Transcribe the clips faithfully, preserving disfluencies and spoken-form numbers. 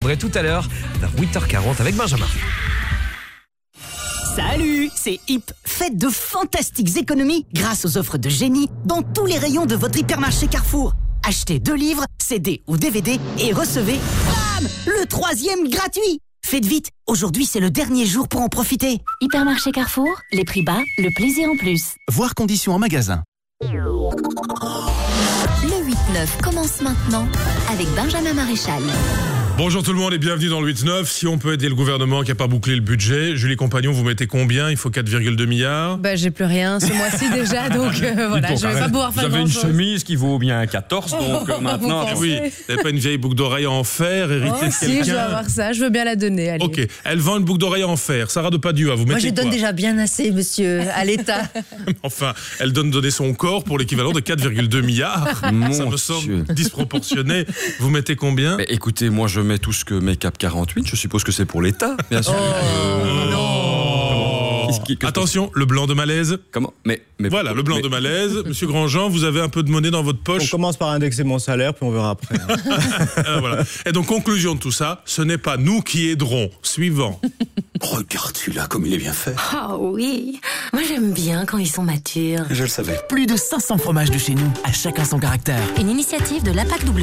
retrouverez tout à l'heure vers huit heures quarante avec Benjamin. Salut, c'est Hip. Faites de fantastiques économies grâce aux offres de génie dans tous les rayons de votre hypermarché Carrefour. Achetez deux livres, C D ou D V D et recevez, bam, le troisième gratuit. Faites vite, aujourd'hui c'est le dernier jour pour en profiter. Hypermarché Carrefour, les prix bas, le plaisir en plus. Voir conditions en magasin. Le huit neuf commence maintenant avec Benjamin Maréchal. Bonjour tout le monde et bienvenue dans le huit neuf. Si on peut aider le gouvernement qui n'a pas bouclé le budget, Julie Compagnon, vous mettez combien ? Il faut quatre virgule deux milliards. Bah, j'ai plus rien ce mois-ci déjà, donc euh, voilà, je vais pas pouvoir faire grand-chose. Vous avez une chemise qui vaut bien quatorze, donc euh, maintenant... Ah oui, vous n'avez pas une vieille boucle d'oreille en fer héritée oh, de si, quelqu'un ? Je vais avoir ça, je veux bien la donner, allez. Ok, elle vend une boucle d'oreille en fer. Sarah de Padua, vous mettez Moi, je quoi ? donne déjà bien assez, monsieur, à l'État. Enfin, elle donne donner son corps pour l'équivalent de quatre virgule deux milliards. Mon Ça me Dieu. semble disproportionné. Vous mettez combien ? Mais écoutez, moi je mets tout ce que met Cap quarante-huit, je suppose que c'est pour l'État, bien sûr. Oh, Euh, non. Qu'est-ce qui- qu'est-ce Attention, le blanc de malaise. Comment mais, mais Voilà, le blanc mais- de malaise. Monsieur Grandjean, vous avez un peu de monnaie dans votre On poche. commence par indexer mon salaire, puis on verra après. Euh, voilà. Et donc, conclusion de tout ça, ce n'est pas nous qui aiderons. Suivant. Regarde celui-là, comme il est bien fait. Ah oui, moi j'aime bien quand ils sont matures. Je le savais. Plus de cinq cents fromages de chez nous, à chacun son caractère. Une initiative de l'A P A C W.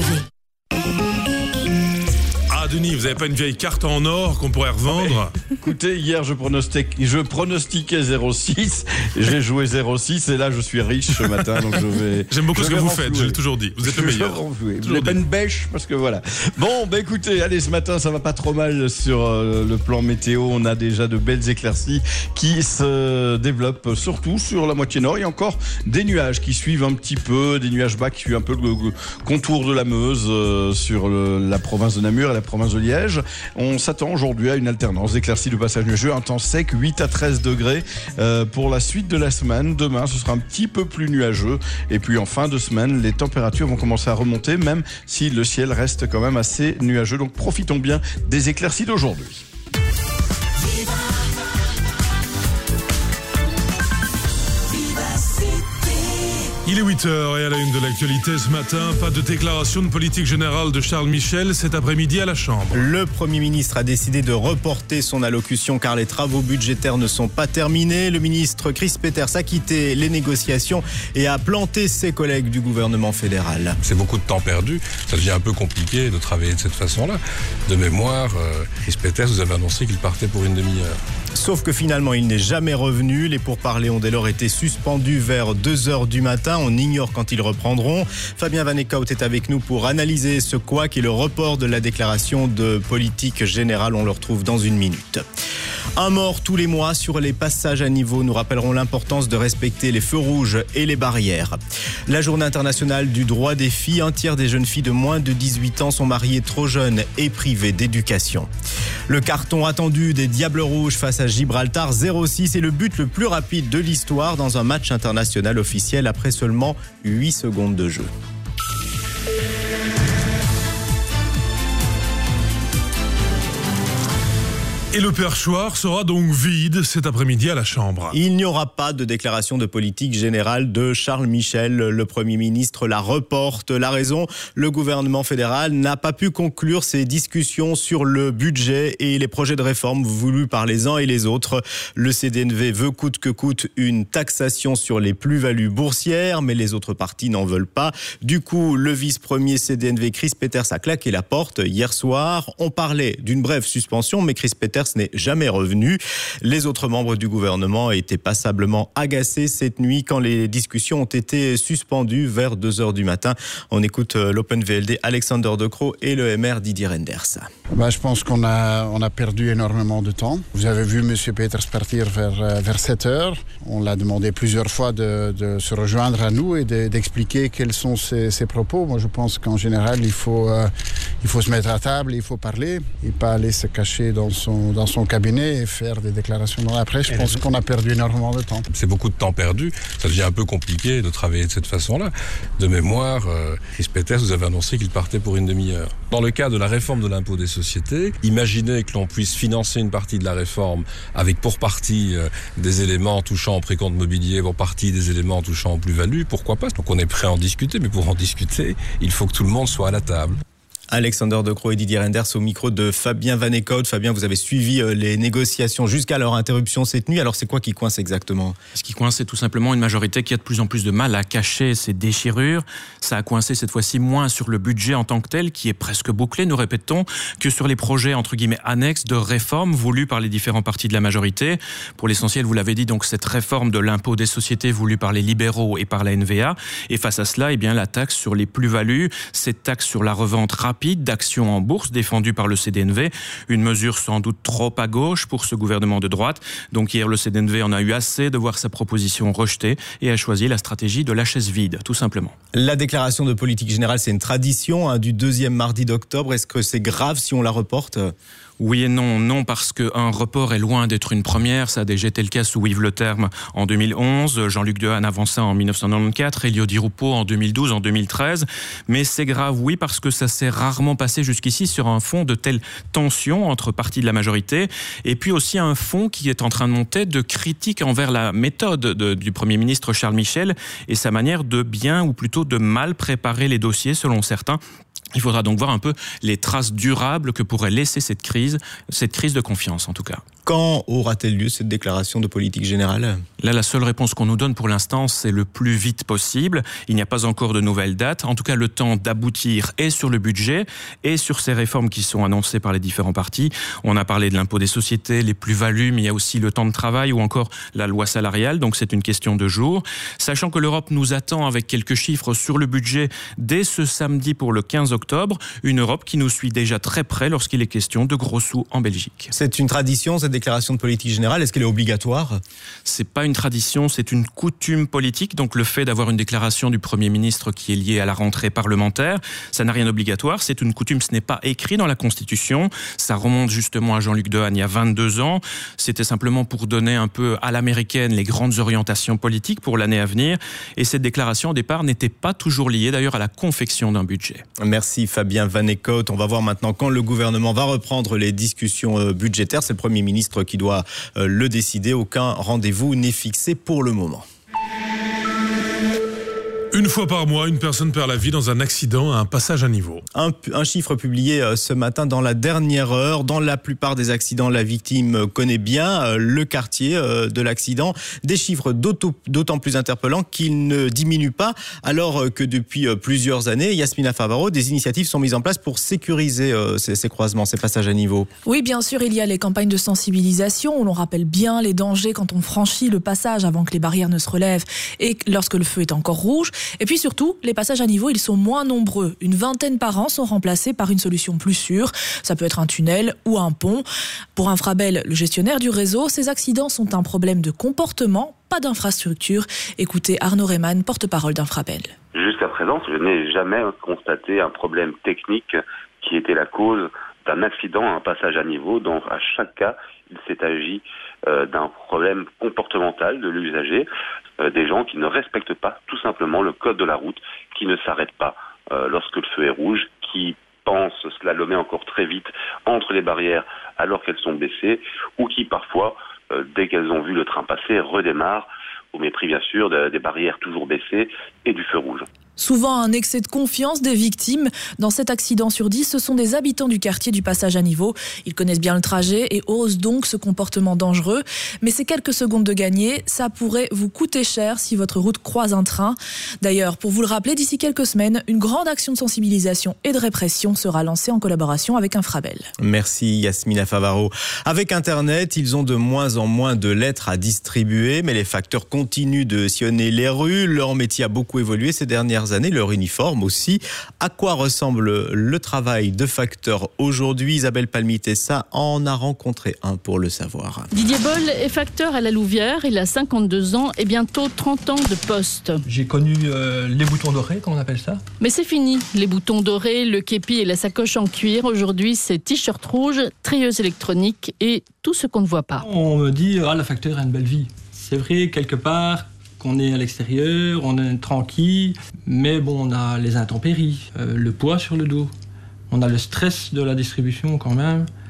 Ah, Denis, vous n'avez pas une vieille carte en or qu'on pourrait revendre ? Écoutez, hier je, pronostic, je pronostiquais zéro six, j'ai joué zéro six et là je suis riche ce matin, donc je vais... J'aime beaucoup je ce que vais vous renflouer. faites, je l'ai toujours dit. Vous êtes le Je vais meilleur. renflouer. Vous Toujours n'avez pas dit. une bêche parce que voilà. Bon, bah écoutez, allez, ce matin ça va pas trop mal sur euh, le plan météo. On a déjà de belles éclaircies qui se développent surtout sur la moitié nord. Il y a encore des nuages qui suivent un petit peu, des nuages bas qui suivent un peu le, le contour de la Meuse euh, sur le, la province de Namur et la province de Liège. On s'attend aujourd'hui à une alternance d'éclaircies de passage nuageux, un temps sec, huit à treize degrés euh, pour la suite de la semaine. Demain, ce sera un petit peu plus nuageux. Et puis en fin de semaine, les températures vont commencer à remonter, même si le ciel reste quand même assez nuageux. Donc profitons bien des éclaircies d'aujourd'hui. Il est huit heures et à la une de l'actualité ce matin, pas de déclaration de politique générale de Charles Michel cet après-midi à la Chambre. Le Premier ministre a décidé de reporter son allocution car les travaux budgétaires ne sont pas terminés. Le ministre Chris Peeters a quitté les négociations et a planté ses collègues du gouvernement fédéral. C'est beaucoup de temps perdu. Ça devient un peu compliqué de travailler de cette façon-là. De mémoire, euh, Chris Peeters vous avait annoncé qu'il partait pour une demi-heure. Sauf que finalement, il n'est jamais revenu. Les pourparlers ont dès lors été suspendus vers deux heures du matin. On ignore quand ils reprendront. Fabien Van Eekhout est avec nous pour analyser ce couac et le report de la déclaration de politique générale. On le retrouve dans une minute. Un mort tous les mois sur les passages à niveau. Nous rappellerons l'importance de respecter les feux rouges et les barrières. La journée internationale du droit des filles. Un tiers des jeunes filles de moins de dix-huit ans sont mariées trop jeunes et privées d'éducation. Le carton attendu des Diables Rouges face à Gibraltar, zéro six est le but le plus rapide de l'histoire dans un match international officiel après seulement huit secondes de jeu. Et le perchoir sera donc vide cet après-midi à la Chambre. Il n'y aura pas de déclaration de politique générale de Charles Michel. Le Premier ministre la reporte. La raison, le gouvernement fédéral n'a pas pu conclure ses discussions sur le budget et les projets de réforme voulus par les uns et les autres. Le C D N V veut coûte que coûte une taxation sur les plus-values boursières, mais les autres partis n'en veulent pas. Du coup, le vice-premier C D N V, Chris Peeters, a claqué la porte hier soir. On parlait d'une brève suspension, mais Chris Peeters n'est jamais revenu. Les autres membres du gouvernement étaient passablement agacés cette nuit quand les discussions ont été suspendues vers deux heures du matin. On écoute l'Open V L D Alexander De Croo et le M R Didier Renders. Ben, je pense qu'on a, on a perdu énormément de temps. Vous avez vu M. Peeters partir vers, vers sept heures. On l'a demandé plusieurs fois de, de se rejoindre à nous et de, d'expliquer quels sont ses, ses propos. Moi, je pense qu'en général, il faut, euh, il faut se mettre à table, il faut parler et pas aller se cacher dans son, dans son cabinet et faire des déclarations dans la presse. Je pense qu'on a perdu énormément de temps. C'est beaucoup de temps perdu. Ça devient un peu compliqué de travailler de cette façon-là. De mémoire, euh, Chris Peeters vous avait annoncé qu'il partait pour une demi-heure. Dans le cas de la réforme de l'impôt des sociétés, imaginez que l'on puisse financer une partie de la réforme avec pour partie euh, des éléments touchant au précompte mobilier, pour partie des éléments touchant aux plus-values, pourquoi pas? Donc on est prêt à en discuter, mais pour en discuter, il faut que tout le monde soit à la table. Alexander De Croo et Didier Renders au micro de Fabien Van Eekhout. Fabien, vous avez suivi les négociations jusqu'à leur interruption cette nuit. Alors c'est quoi qui coince exactement ? Ce qui coince, c'est tout simplement une majorité qui a de plus en plus de mal à cacher ses déchirures. Ça a coincé cette fois-ci moins sur le budget en tant que tel, qui est presque bouclé, nous répétons, que sur les projets entre guillemets annexes de réforme voulus par les différents partis de la majorité. Pour l'essentiel, vous l'avez dit, donc cette réforme de l'impôt des sociétés voulue par les libéraux et par la N V A. Et face à cela, eh bien la taxe sur les plus-values, cette taxe sur la revente rapide d'actions en bourse défendue par le C D N V, une mesure sans doute trop à gauche pour ce gouvernement de droite. Donc hier, le C D N V en a eu assez de voir sa proposition rejetée et a choisi la stratégie de la chaise vide, tout simplement. La déclaration de politique générale, c'est une tradition hein, du deuxième mardi d'octobre. Est-ce que c'est grave si on la reporte ? Oui et non. Non, parce qu'un report est loin d'être une première. Ça a déjà été le cas sous Yves Le Terme en deux mille onze, Jean-Luc Dehaene avant ça en dix-neuf cent quatre-vingt-quatorze, Elio Di Rupo en deux mille douze, en deux mille treize. Mais c'est grave, oui, parce que ça s'est rarement passé jusqu'ici sur un fond de telle tension entre partis de la majorité. Et puis aussi un fond qui est en train de monter de critiques envers la méthode de, du Premier ministre Charles Michel et sa manière de bien ou plutôt de mal préparer les dossiers selon certains. Il faudra donc voir un peu les traces durables que pourrait laisser cette crise, cette crise de confiance en tout cas. Quand aura-t-elle lieu cette déclaration de politique générale ? Là, la seule réponse qu'on nous donne pour l'instant, c'est le plus vite possible. Il n'y a pas encore de nouvelles dates. En tout cas, le temps d'aboutir est sur le budget et sur ces réformes qui sont annoncées par les différents partis. On a parlé de l'impôt des sociétés, les plus-values, mais il y a aussi le temps de travail ou encore la loi salariale. Donc, c'est une question de jours. Sachant que l'Europe nous attend avec quelques chiffres sur le budget dès ce samedi pour le quinze octobre. Une Europe qui nous suit déjà très près lorsqu'il est question de gros sous en Belgique. C'est une tradition, cette déclaration de politique générale, est-ce qu'elle est obligatoire ? C'est pas une tradition, c'est une coutume politique. Donc le fait d'avoir une déclaration du Premier ministre qui est liée à la rentrée parlementaire, ça n'a rien d'obligatoire. C'est une coutume, ce n'est pas écrit dans la Constitution. Ça remonte justement à Jean-Luc Dehaene il y a vingt-deux ans. C'était simplement pour donner un peu à l'américaine les grandes orientations politiques pour l'année à venir. Et cette déclaration au départ n'était pas toujours liée d'ailleurs à la confection d'un budget. Merci Fabien Van Eekhout. On va voir maintenant quand le gouvernement va reprendre les discussions budgétaires. C'est le Premier ministre qui doit le décider. Aucun rendez-vous n'est fixé pour le moment. Une fois par mois, une personne perd la vie dans un accident à un passage à niveau. Un, un chiffre publié ce matin dans la dernière heure. Dans la plupart des accidents, la victime connaît bien le quartier de l'accident. Des chiffres d'autant plus interpellants qu'ils ne diminuent pas, alors que depuis plusieurs années, Yasmina Favaro, des initiatives sont mises en place pour sécuriser ces, ces croisements, ces passages à niveau. Oui, bien sûr, il y a les campagnes de sensibilisation où l'on rappelle bien les dangers quand on franchit le passage avant que les barrières ne se relèvent et lorsque le feu est encore rouge. Et puis surtout, les passages à niveau, ils sont moins nombreux. Une vingtaine par an sont remplacés par une solution plus sûre. Ça peut être un tunnel ou un pont. Pour Infrabel, le gestionnaire du réseau, ces accidents sont un problème de comportement, pas d'infrastructure. Écoutez Arnaud Reymann, porte-parole d'Infrabel. Jusqu'à présent, je n'ai jamais constaté un problème technique qui était la cause d'un accident à un passage à niveau. Donc à chaque cas, il s'est agi euh, d'un problème comportemental de l'usager, euh, des gens qui ne respectent pas tout simplement le code de la route, qui ne s'arrêtent pas euh, lorsque le feu est rouge, qui pensent slalomer encore très vite entre les barrières alors qu'elles sont baissées, ou qui parfois, euh, dès qu'elles ont vu le train passer, redémarrent, au mépris bien sûr de, des barrières toujours baissées et du feu rouge. Souvent un excès de confiance des victimes. Dans cet accident sur dix, ce sont des habitants du quartier du passage à niveau. Ils connaissent bien le trajet et osent donc ce comportement dangereux. Mais ces quelques secondes de gagner, ça pourrait vous coûter cher si votre route croise un train. D'ailleurs, pour vous le rappeler, d'ici quelques semaines, une grande action de sensibilisation et de répression sera lancée en collaboration avec Infrabel. Merci Yasmina Favaro. Avec Internet, ils ont de moins en moins de lettres à distribuer, mais les facteurs continuent de sillonner les rues. Leur métier a beaucoup évolué ces dernières années, leur uniforme aussi. À quoi ressemble le travail de facteur aujourd'hui ? Isabelle Palmitessa en a rencontré un pour le savoir. Didier Boll est facteur à la Louvière, il a cinquante-deux ans et bientôt trente ans de poste. J'ai connu euh, les boutons dorés, comme on appelle ça. Mais c'est fini, les boutons dorés, le képi et la sacoche en cuir. Aujourd'hui, c'est t-shirt rouge, trieuse électronique et tout ce qu'on ne voit pas. On me dit, ah, la facteur a une belle vie. C'est vrai, quelque part, qu'on est à l'extérieur, on est tranquille, mais bon, on a les intempéries, euh, le poids sur le dos, on a le stress de la distribution quand même.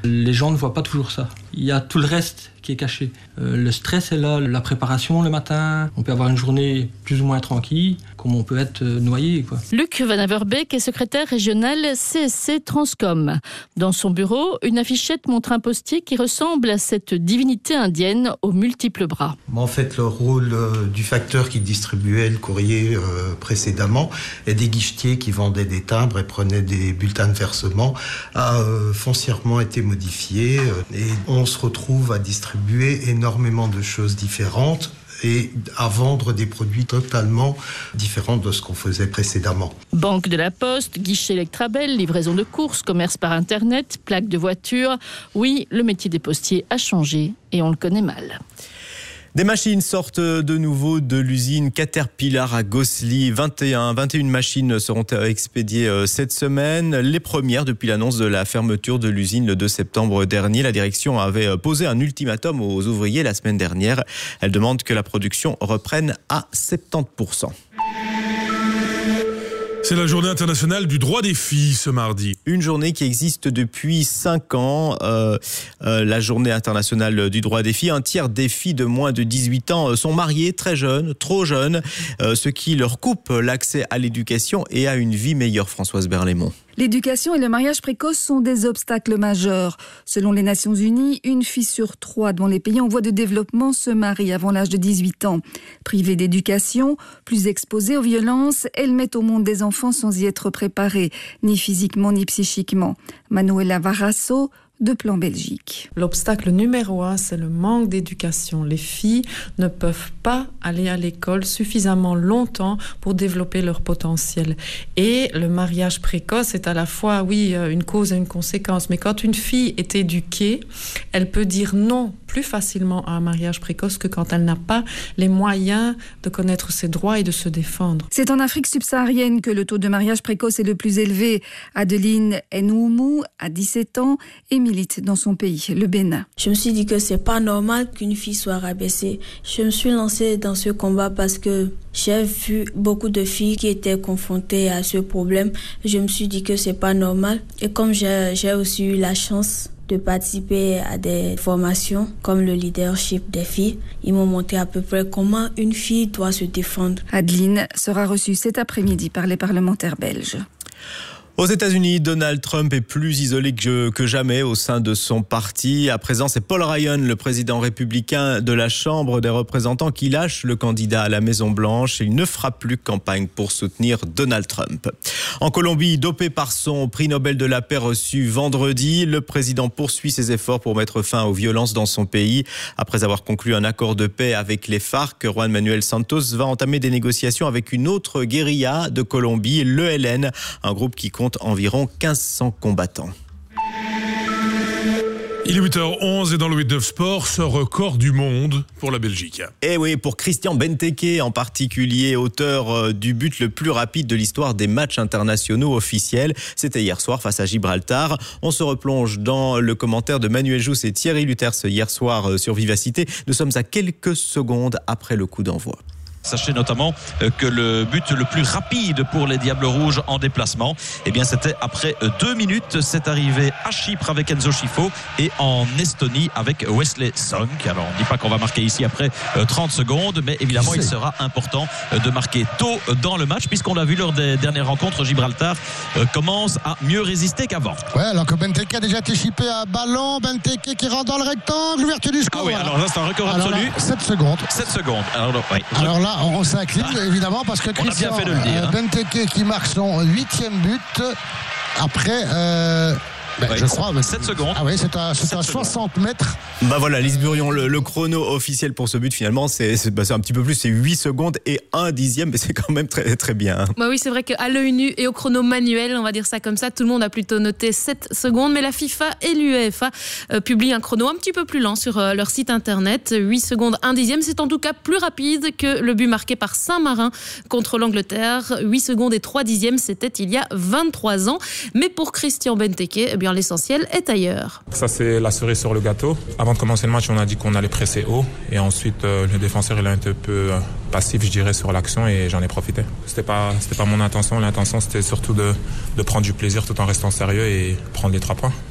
Les gens ne voient pas toujours ça. Il y a tout le reste qui est caché. Euh, le stress est là, la préparation le matin. On peut avoir une journée plus ou moins tranquille, comme on peut être noyé, quoi. Luc Van Averbeek est secrétaire régional C S C Transcom. Dans son bureau, une affichette montre un postier qui ressemble à cette divinité indienne aux multiples bras. En fait, le rôle euh, du facteur qui distribuait le courrier euh, précédemment et des guichetiers qui vendaient des timbres et prenaient des bulletins de versement a euh, foncièrement été modifié. Euh, et on se retrouve à distribuer énormément de choses différentes et à vendre des produits totalement différents de ce qu'on faisait précédemment. Banque de la Poste, guichet Electrabel, livraison de courses, commerce par Internet, plaques de voiture. Oui, le métier des postiers a changé et on le connaît mal. Des machines sortent de nouveau de l'usine Caterpillar à Gosselies. vingt et un, vingt et une machines seront expédiées cette semaine. Les premières depuis l'annonce de la fermeture de l'usine le deux septembre dernier. La direction avait posé un ultimatum aux ouvriers la semaine dernière. Elle demande que la production reprenne à soixante-dix pour cent. C'est la journée internationale du droit des filles ce mardi. Une journée qui existe depuis cinq ans, euh, euh, la journée internationale du droit des filles. Un tiers des filles de moins de dix-huit ans sont mariées très jeunes, trop jeunes, euh, ce qui leur coupe l'accès à l'éducation et à une vie meilleure. Françoise Berlaymont. L'éducation et le mariage précoce sont des obstacles majeurs. Selon les Nations Unies, une fille sur trois dans les pays en voie de développement se marie avant l'âge de dix-huit ans. Privée d'éducation, plus exposée aux violences, elles mettent au monde des enfants sans y être préparées, ni physiquement ni psychiquement. Manuela Varasso, de Plan Belgique. L'obstacle numéro un, c'est le manque d'éducation. Les filles ne peuvent pas aller à l'école suffisamment longtemps pour développer leur potentiel. Et le mariage précoce est à la fois, oui, une cause et une conséquence. Mais quand une fille est éduquée, elle peut dire non plus facilement à un mariage précoce que quand elle n'a pas les moyens de connaître ses droits et de se défendre. C'est en Afrique subsaharienne que le taux de mariage précoce est le plus élevé. Adeline Enoumu a dix-sept ans et milite dans son pays, le Bénin. Je me suis dit que c'est pas normal qu'une fille soit rabaissée. Je me suis lancée dans ce combat parce que j'ai vu beaucoup de filles qui étaient confrontées à ce problème. Je me suis dit que c'est pas normal. Et comme j'ai, j'ai aussi eu la chance de participer à des formations comme le leadership des filles, ils m'ont montré à peu près comment une fille doit se défendre. Adeline sera reçue cet après-midi par les parlementaires belges. Aux États-Unis, Donald Trump est plus isolé que, que jamais au sein de son parti. À présent, c'est Paul Ryan, le président républicain de la Chambre des représentants, qui lâche le candidat à la Maison-Blanche. Il ne fera plus campagne pour soutenir Donald Trump. En Colombie, dopé par son prix Nobel de la paix reçu vendredi, le président poursuit ses efforts pour mettre fin aux violences dans son pays. Après avoir conclu un accord de paix avec les FARC, Juan Manuel Santos va entamer des négociations avec une autre guérilla de Colombie, l'E L N, un groupe qui compte environ quinze cents combattants. Il est huit heures onze et dans le huit neuf Sport, ce record du monde pour la Belgique. Et oui, pour Christian Benteke en particulier, auteur du but le plus rapide de l'histoire des matchs internationaux officiels. C'était hier soir face à Gibraltar. On se replonge dans le commentaire de Manuel Jousse et Thierry Luters hier soir sur Vivacité. Nous sommes à quelques secondes après le coup d'envoi. Sachez notamment que le but le plus rapide pour les Diables Rouges en déplacement, eh bien c'était après deux minutes. C'est arrivé à Chypre avec Enzo Schifo et en Estonie avec Wesley Sonk. Alors on ne dit pas qu'on va marquer ici après trente secondes, mais évidemment il sera important de marquer tôt dans le match, puisqu'on l'a vu lors des dernières rencontres, Gibraltar commence à mieux résister qu'avant. Ouais, alors que Benteke a déjà été chippé à ballon. Benteke qui rentre dans le rectangle, l'ouverture du score. Ah oui, alors là c'est un record alors absolu. Là, sept secondes. sept secondes. Alors, oui. alors là, on s'incline évidemment parce que Christian on a bien fait de le dire, hein. Benteke qui marque son huitième but après euh, ben, ouais, je crois sept secondes. Ah oui, c'est à, c'est à soixante mètres. Bah voilà, Lise Burion, le, le chrono officiel pour ce but finalement c'est, c'est, bah c'est un petit peu plus, c'est huit secondes et un dixième, mais c'est quand même très très bien. Bah oui, c'est vrai qu'à l'œil nu et au chrono manuel, on va dire ça comme ça, tout le monde a plutôt noté sept secondes, mais la FIFA et l'UEFA euh, publient un chrono un petit peu plus lent sur euh, leur site internet. huit secondes, un dixième, c'est en tout cas plus rapide que le but marqué par Saint-Marin contre l'Angleterre. huit secondes et trois dixièmes, c'était il y a vingt-trois ans. Mais pour Christian Benteke, eh bien l'essentiel est ailleurs. Ça, c'est la cerise sur le gâteau. Avant de commencer le match, on a dit qu'on allait presser haut. Et ensuite, euh, le défenseur, il a été un peu euh, passif, je dirais, sur l'action et j'en ai profité. C'était pas, c'était pas mon intention. L'intention, c'était surtout de, de prendre du plaisir tout en restant sérieux et prendre les trois points.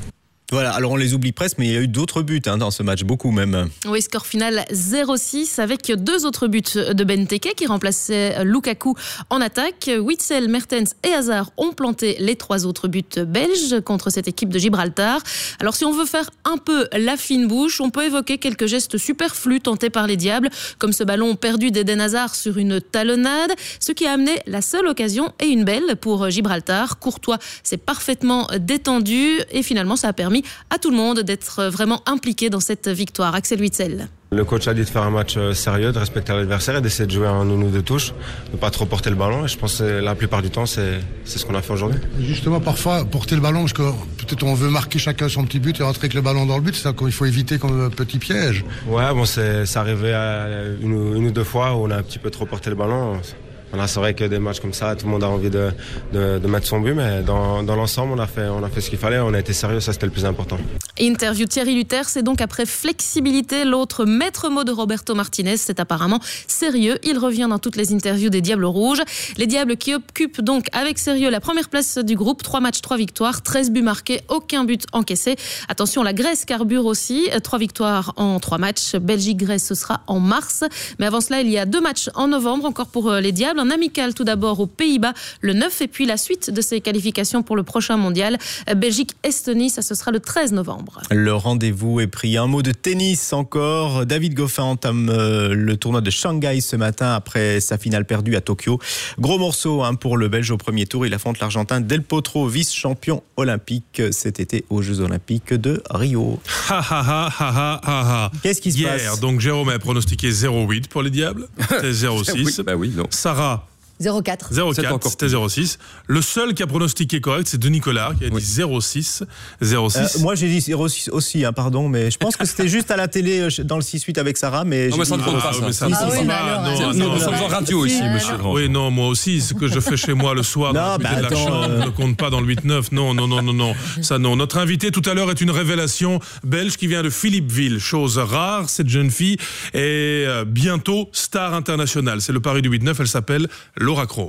Voilà, alors on les oublie presque, mais il y a eu d'autres buts hein, dans ce match, beaucoup même. Oui, score final zéro six avec deux autres buts de Benteke qui remplaçait Lukaku en attaque. Witsel, Mertens et Hazard ont planté les trois autres buts belges contre cette équipe de Gibraltar. Alors si on veut faire un peu la fine bouche, on peut évoquer quelques gestes superflus tentés par les Diables, comme ce ballon perdu d'Eden Hazard sur une talonnade, ce qui a amené la seule occasion et une belle pour Gibraltar. Courtois s'est parfaitement détendu et finalement ça a permis à tout le monde d'être vraiment impliqué dans cette victoire. Axel Witsel. Le coach a dit de faire un match sérieux, de respecter l'adversaire et d'essayer de jouer en une ou deux touches, de ne pas trop porter le ballon. Et je pense que la plupart du temps, c'est, c'est ce qu'on a fait aujourd'hui. Justement, parfois, porter le ballon, parce que peut-être on veut marquer chacun son petit but et rentrer avec le ballon dans le but, c'est ça qu'il faut éviter comme petit piège. Ouais, bon, c'est, c'est arrivé à une, une ou deux fois où on a un petit peu trop porté le ballon. Voilà, c'est vrai que des matchs comme ça, tout le monde a envie de, de, de mettre son but, mais dans, dans l'ensemble, on a, fait, on a fait ce qu'il fallait, on a été sérieux, ça c'était le plus important. Interview Thierry Luther, c'est donc après flexibilité, l'autre maître mot de Roberto Martinez, c'est apparemment sérieux. Il revient dans toutes les interviews des Diables Rouges. Les Diables qui occupent donc avec sérieux la première place du groupe, trois matchs, trois victoires, treize buts marqués, aucun but encaissé. Attention, la Grèce carbure aussi, trois victoires en trois matchs. Belgique-Grèce, ce sera en mars. Mais avant cela, il y a deux matchs en novembre, encore pour les Diables. Un amical tout d'abord aux Pays-Bas le neuf et puis la suite de ces qualifications pour le prochain mondial. Belgique-Estonie, ça ce sera le treize novembre. Le rendez-vous est pris. Un mot de tennis encore. David Goffin entame euh, le tournoi de Shanghai ce matin après sa finale perdue à Tokyo. Gros morceau hein, pour le Belge au premier tour. Il affronte l'Argentin Del Potro, vice-champion olympique cet été aux Jeux Olympiques de Rio. Ha ha ha ha ha ha. Qu'est-ce qui se Hier, passe? donc Jérôme a pronostiqué zéro huit pour les Diables. C'était zéro six. Oui, bah oui, non. Sarah. zéro quatre. zéro quatre, c'était zéro six. Le seul qui a pronostiqué correct, c'est Denis Collard, qui a dit oui. zéro six. zéro six. Euh, moi, j'ai dit zéro six aussi, hein, pardon, mais je pense que c'était juste à la télé dans le six huit avec Sarah, mais... Non, mais ça ne compte pas, ça. Ah oui, non, nous sommes en radio ici, monsieur Grand. Oui, non, moi aussi, ce que je fais chez moi le soir non, dans le bah, de la attends, chambre euh... ne compte pas dans le huit neuf. Non, non, non, non, non. Ça, non. Notre invité tout à l'heure est une révélation belge qui vient de Philippeville. Chose rare, cette jeune fille est euh, bientôt star internationale. C'est le pari du huit neuf, elle s'appelle Laura Crowe.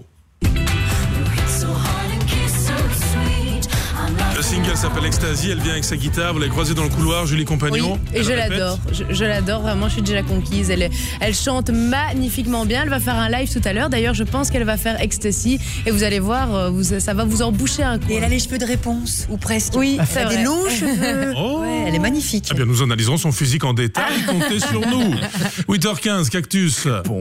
Le single s'appelle Ecstasy, elle vient avec sa guitare, vous l'avez croisée dans le couloir, Julie Compagnon. Oui, et je répète. l'adore, je, je l'adore vraiment, je suis déjà conquise, elle, est, elle chante magnifiquement bien, elle va faire un live tout à l'heure, d'ailleurs je pense qu'elle va faire Ecstasy, et vous allez voir, vous, ça va vous en boucher un coin. Et elle a les cheveux de réponse, ou presque. Oui, elle a vrai. des longs cheveux, oh. ouais, elle est magnifique. Eh bien, nous analyserons son physique en détail, comptez sur nous. huit heures quinze, Cactus. Bon.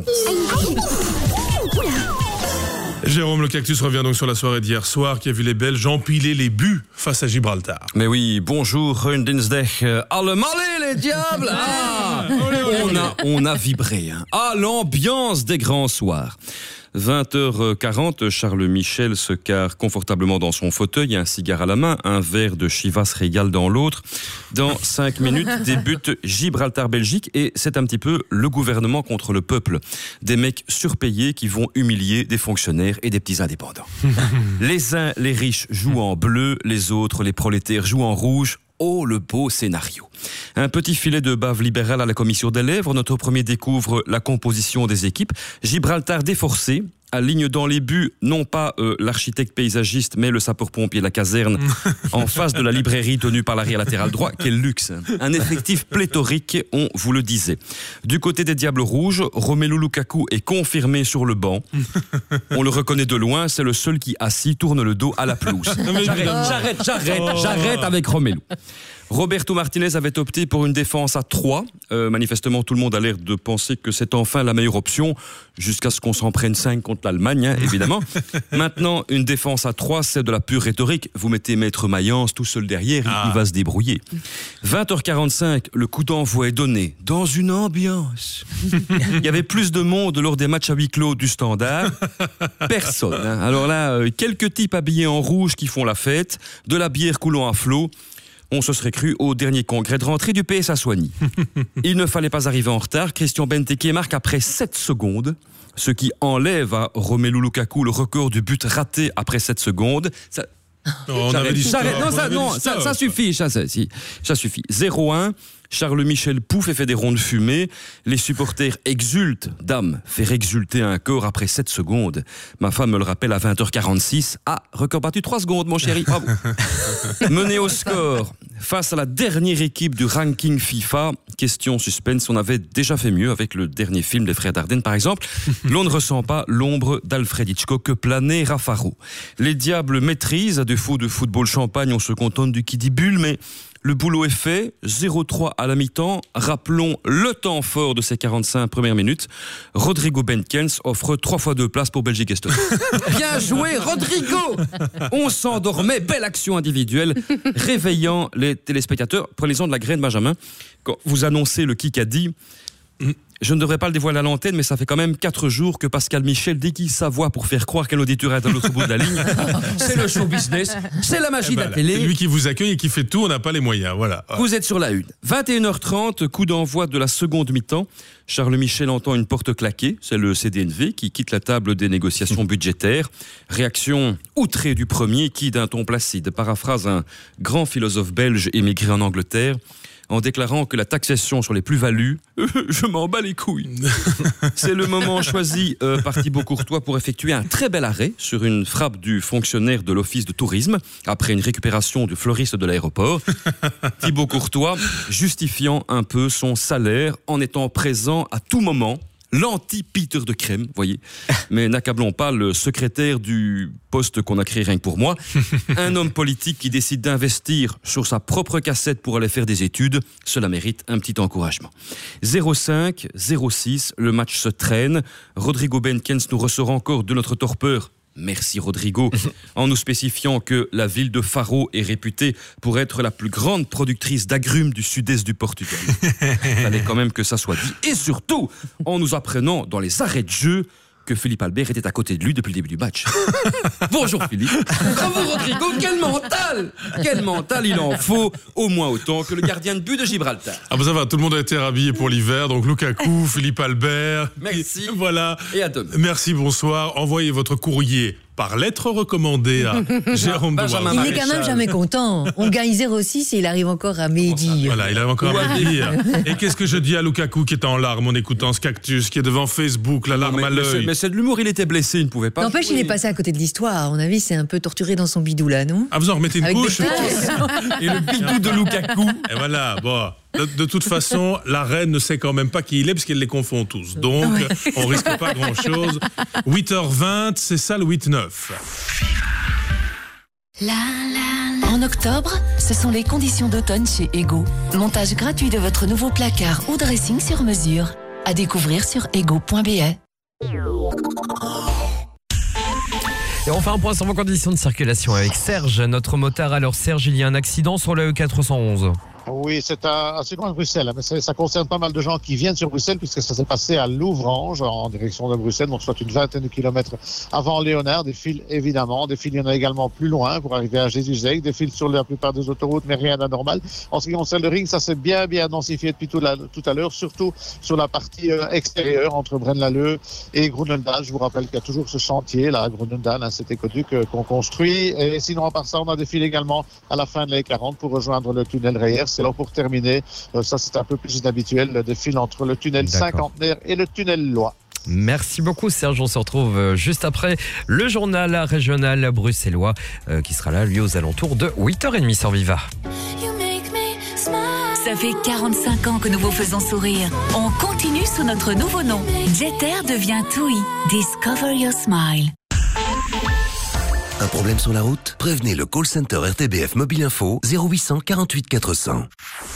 Jérôme, le Cactus revient donc sur la soirée d'hier soir qui a vu les Belges empiler les buts face à Gibraltar. Mais oui, bonjour, un dinsdag. Allemaal les diables ah, on, a, on a vibré. Hein. Ah, l'ambiance des grands soirs. vingt heures quarante, Charles Michel se carre confortablement dans son fauteuil, un cigare à la main, un verre de Chivas Régal dans l'autre. Dans cinq minutes débute Gibraltar-Belgique et c'est un petit peu le gouvernement contre le peuple. Des mecs surpayés qui vont humilier des fonctionnaires et des petits indépendants. Les uns, les riches, jouent en bleu, les autres, les prolétaires, jouent en rouge. Oh, le beau scénario. Un petit filet de bave libérale à la commission des lèvres. Notre premier découvre la composition des équipes. Gibraltar déforcé, aligne dans les buts, non pas euh, l'architecte paysagiste, mais le sapeur-pompier, la caserne, en face de la librairie tenue par l'arrière latéral droit. Quel luxe. Un effectif pléthorique, on vous le disait. Du côté des Diables Rouges, Romelu Lukaku est confirmé sur le banc. On le reconnaît de loin, c'est le seul qui, assis, tourne le dos à la pelouse. J'arrête, j'arrête, j'arrête, oh. j'arrête avec Romelu. Roberto Martinez avait opté pour une défense à trois. Euh, manifestement, tout le monde a l'air de penser que c'est enfin la meilleure option, jusqu'à ce qu'on s'en prenne cinq contre l'Allemagne, hein, évidemment. Maintenant, une défense à trois, c'est de la pure rhétorique. Vous mettez Maître Mayence tout seul derrière, ah. il va se débrouiller. vingt heures quarante-cinq, le coup d'envoi est donné dans une ambiance. Il y avait plus de monde lors des matchs à huis clos du Standard. Personne. Hein. Alors là, euh, quelques types habillés en rouge qui font la fête, de la bière coulant à flot. On se serait cru au dernier congrès de rentrée du P S A Soigny. Il ne fallait pas arriver en retard. Christian Benteke marque après sept secondes, ce qui enlève à Romelu Lukaku le record du but raté après sept secondes. Ça... Oh, on avait dit j'arrête. Non, ça, non ça, ça suffit. Ça, ça, si, ça suffit. zéro un. Charles Michel pouffe et fait des ronds de fumée. Les supporters exultent. Dame, faire exulter un corps après sept secondes. Ma femme me le rappelle à vingt heures quarante-six. Ah, record battu trois secondes, mon chéri. Bravo. Mené au score, face à la dernière équipe du ranking FIFA. Question suspense, on avait déjà fait mieux avec le dernier film des frères Dardenne, par exemple. L'on ne ressent pas l'ombre d'Alfred Hitchcock que planait Raffareau. Les diables maîtrisent, à défaut de football champagne, on se contente du qui dit bulle, mais le boulot est fait, zéro trois à la mi-temps. Rappelons le temps fort de ces quarante-cinq premières minutes. Rodrigo Benkens offre trois fois deux places pour Belgique-Estonie. Bien joué, Rodrigo! On s'endormait, belle action individuelle, réveillant les téléspectateurs. Prenez-en de la graine, Benjamin. Quand vous annoncez le Kikadi, je ne devrais pas le dévoiler à l'antenne, mais ça fait quand même quatre jours que Pascal Michel déguise sa voix pour faire croire qu'un auditeur est à l'autre bout de la ligne. C'est le show business, c'est la magie Eh ben de la là, télé. c'est lui qui vous accueille et qui fait tout, on n'a pas les moyens. Voilà. Vous êtes sur la une. vingt et une heures trente, coup d'envoi de la seconde mi-temps. Charles Michel entend une porte claquer. C'est le C D N V qui quitte la table des négociations budgétaires. Réaction outrée du premier qui, d'un ton placide, paraphrase un grand philosophe belge émigré en Angleterre en déclarant que la taxation sur les plus-values, euh, je m'en bats les couilles. C'est le moment choisi euh, par Thibaut Courtois pour effectuer un très bel arrêt sur une frappe du fonctionnaire de l'office de tourisme après une récupération du fleuriste de l'aéroport. Thibaut Courtois justifiant un peu son salaire en étant présent à tout moment. L'anti-Peter de Crème, voyez. Mais n'accablons pas le secrétaire du poste qu'on a créé rien que pour moi. Un homme politique qui décide d'investir sur sa propre cassette pour aller faire des études, cela mérite un petit encouragement. zéro cinq, zéro six, le match se traîne. Rodrigo Benkens nous ressort encore de notre torpeur. Merci Rodrigo, en nous spécifiant que la ville de Faro est réputée pour être la plus grande productrice d'agrumes du sud-est du Portugal. Il fallait quand même que ça soit dit. Et surtout, en nous apprenant dans les arrêts de jeu que Philippe Albert était à côté de lui depuis le début du match. Bonjour Philippe. Bravo Rodrigo, quel mental! Quel mental, il en faut au moins autant que le gardien de but de Gibraltar. Ah bah ça va, tout le monde a été rhabillé pour l'hiver, donc Lukaku, Philippe Albert. Merci. Voilà. Et à demain. Merci, bonsoir. Envoyez votre courrier par lettre recommandée à Jérôme Douard. Il n'est quand même jamais content. On gagne zéro six et il arrive encore à médire. Voilà, il arrive encore à médire. Et qu'est-ce que je dis à Lukaku qui est en larmes en écoutant ce cactus, qui est devant Facebook, la larme mais, à mais c'est, l'œil. mais c'est de l'humour, il était blessé, il ne pouvait pas. N'empêche, il est passé à côté de l'histoire. À mon avis, c'est un peu torturé dans son bidou là, non? Ah, vous en remettez une Avec couche des pinces. Et le bidou de Lukaku. Et voilà, bon. De, de toute façon, la reine ne sait quand même pas qui il est parce qu'elle les confond tous. Donc, Ouais. on risque pas grand-chose. huit heures vingt, c'est ça le huit neuf. En octobre, ce sont les conditions d'automne chez Ego. Montage gratuit de votre nouveau placard ou dressing sur mesure. À découvrir sur ego point b e. Et on fait un point sur vos conditions de circulation avec Serge, notre motard. Alors Serge, il y a un accident sur le E quatre cent onze. Oui, c'est à, assez loin de Bruxelles, mais ça, ça concerne pas mal de gens qui viennent sur Bruxelles puisque ça s'est passé à Louvrange en direction de Bruxelles, donc soit une vingtaine de kilomètres avant Léonard. Des files évidemment, des files il y en a également plus loin pour arriver à Jésus-Zec, des files sur la plupart des autoroutes, mais rien d'anormal. En ce qui concerne le ring, ça s'est bien bien densifié depuis tout, la, tout à l'heure, surtout sur la partie euh, extérieure entre Braine-l'Alleud et Groenendaal. Je vous rappelle qu'il y a toujours ce chantier là à Groenendaal, hein, cet écoduc euh, qu'on construit. Et sinon à part ça, on a des files également à la fin de l'A quarante pour rejoindre le tunnel Reyers. C'est là pour terminer, euh, ça c'est un peu plus inhabituel, des files entre le tunnel D'accord. Cinquantenaire et le tunnel Loire. Merci beaucoup Serge, on se retrouve euh, juste après le journal régional bruxellois euh, qui sera là lui aux alentours de huit heures trente sur Viva. Ça fait quarante-cinq ans que nous vous faisons sourire. On continue sous notre nouveau nom. Jeter devient TUI. Discover your smile. Un problème sur la route? Prévenez le call center R T B F Mobile Info zéro huit cent quarante-huit quatre cents.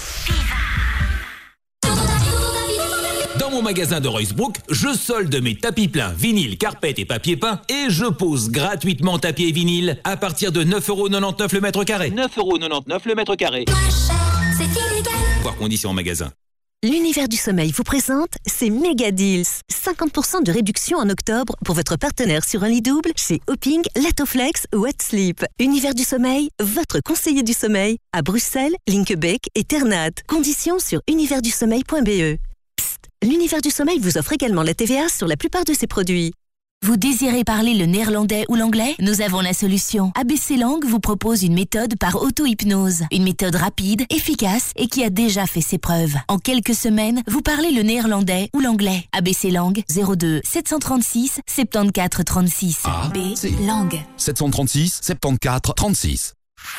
Dans mon magasin de Roycebrook, je solde mes tapis pleins, vinyles, carpettes et papier peint et je pose gratuitement tapis et vinyle à partir de neuf euros quatre-vingt-dix-neuf le mètre carré. neuf euros quatre-vingt-dix-neuf le mètre carré. Voir conditions en magasin. L'univers du sommeil vous présente ces méga deals. cinquante pour cent de réduction en octobre pour votre partenaire sur un lit double chez Hopping, Latoflex ou Wet Sleep. Univers du sommeil, votre conseiller du sommeil à Bruxelles, Linkebeek et Ternat. Conditions sur univers du sommeil point b e. Psst, l'univers du sommeil vous offre également la T V A sur la plupart de ses produits. Vous désirez parler le néerlandais ou l'anglais? Nous avons la solution. A B C Langue vous propose une méthode par auto-hypnose. Une méthode rapide, efficace et qui a déjà fait ses preuves. En quelques semaines, vous parlez le néerlandais ou l'anglais. A B C Langue, zéro deux sept cent trente-six soixante-quatorze trente-six. A B C Langue. sept cent trente-six soixante-quatorze trente-six.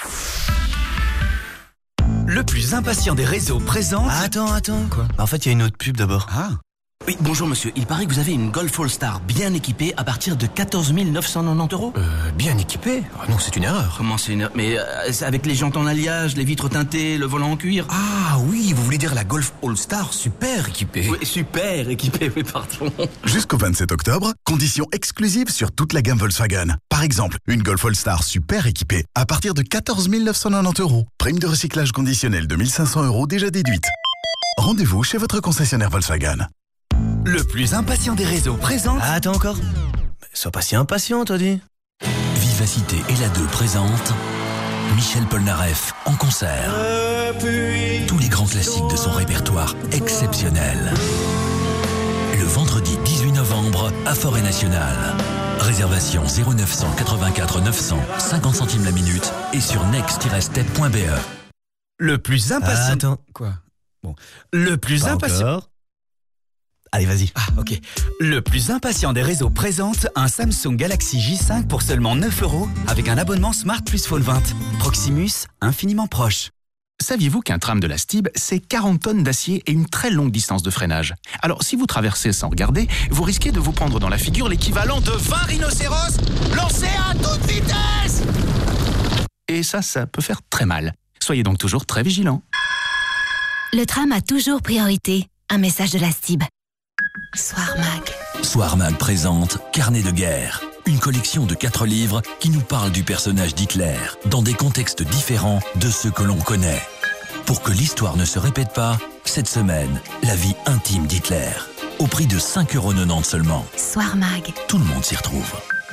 Le plus impatient des réseaux présente... Ah, attends, attends. Quoi? En fait, il y a une autre pub d'abord. Ah. Oui, bonjour monsieur. Il paraît que vous avez une Golf All-Star bien équipée à partir de quatorze mille neuf cent quatre-vingt-dix euros. Euh, bien équipée? Ah non, c'est une erreur. Comment c'est une erreur? Mais euh, c'est avec les jantes en alliage, les vitres teintées, le volant en cuir. Ah oui, vous voulez dire la Golf All-Star super équipée. Oui, super équipée, oui, pardon. Jusqu'au vingt-sept octobre, conditions exclusives sur toute la gamme Volkswagen. Par exemple, une Golf All-Star super équipée à partir de quatorze mille neuf cent quatre-vingt-dix euros. Prime de recyclage conditionnelle de mille cinq cents euros déjà déduite. Rendez-vous chez votre concessionnaire Volkswagen. Le plus impatient des réseaux présente... Ah, attends encore. Sois pas si impatient, t'as dit. Vivacité et la deux présente Michel Polnareff en concert. Tous les grands classiques de son répertoire exceptionnel. Le vendredi dix-huit novembre à Forêt Nationale. Réservation zéro neuf cent quatre-vingt-quatre neuf cents, cinquante centimes la minute et sur next tiret step point b e. Le plus impatient... Ah, attends. Quoi? Bon. Le plus pas impatient... Encore. Allez, vas-y. Ah, ok. Le plus impatient des réseaux présente un Samsung Galaxy J cinq pour seulement neuf euros avec un abonnement Smart plus Phone vingt. Proximus, infiniment proche. Saviez-vous qu'un tram de la Stib, c'est quarante tonnes d'acier et une très longue distance de freinage? Alors, si vous traversez sans regarder, vous risquez de vous prendre dans la figure l'équivalent de vingt rhinocéros lancés à toute vitesse! Et ça, ça peut faire très mal. Soyez donc toujours très vigilants. Le tram a toujours priorité. Un message de la Stib. Soir Mag. Soir Mag présente Carnet de guerre, une collection de quatre livres qui nous parlent du personnage d'Hitler dans des contextes différents de ceux que l'on connaît. Pour que l'histoire ne se répète pas, cette semaine, la vie intime d'Hitler, au prix de cinq euros quatre-vingt-dix seulement. Soir Mag. Tout le monde s'y retrouve.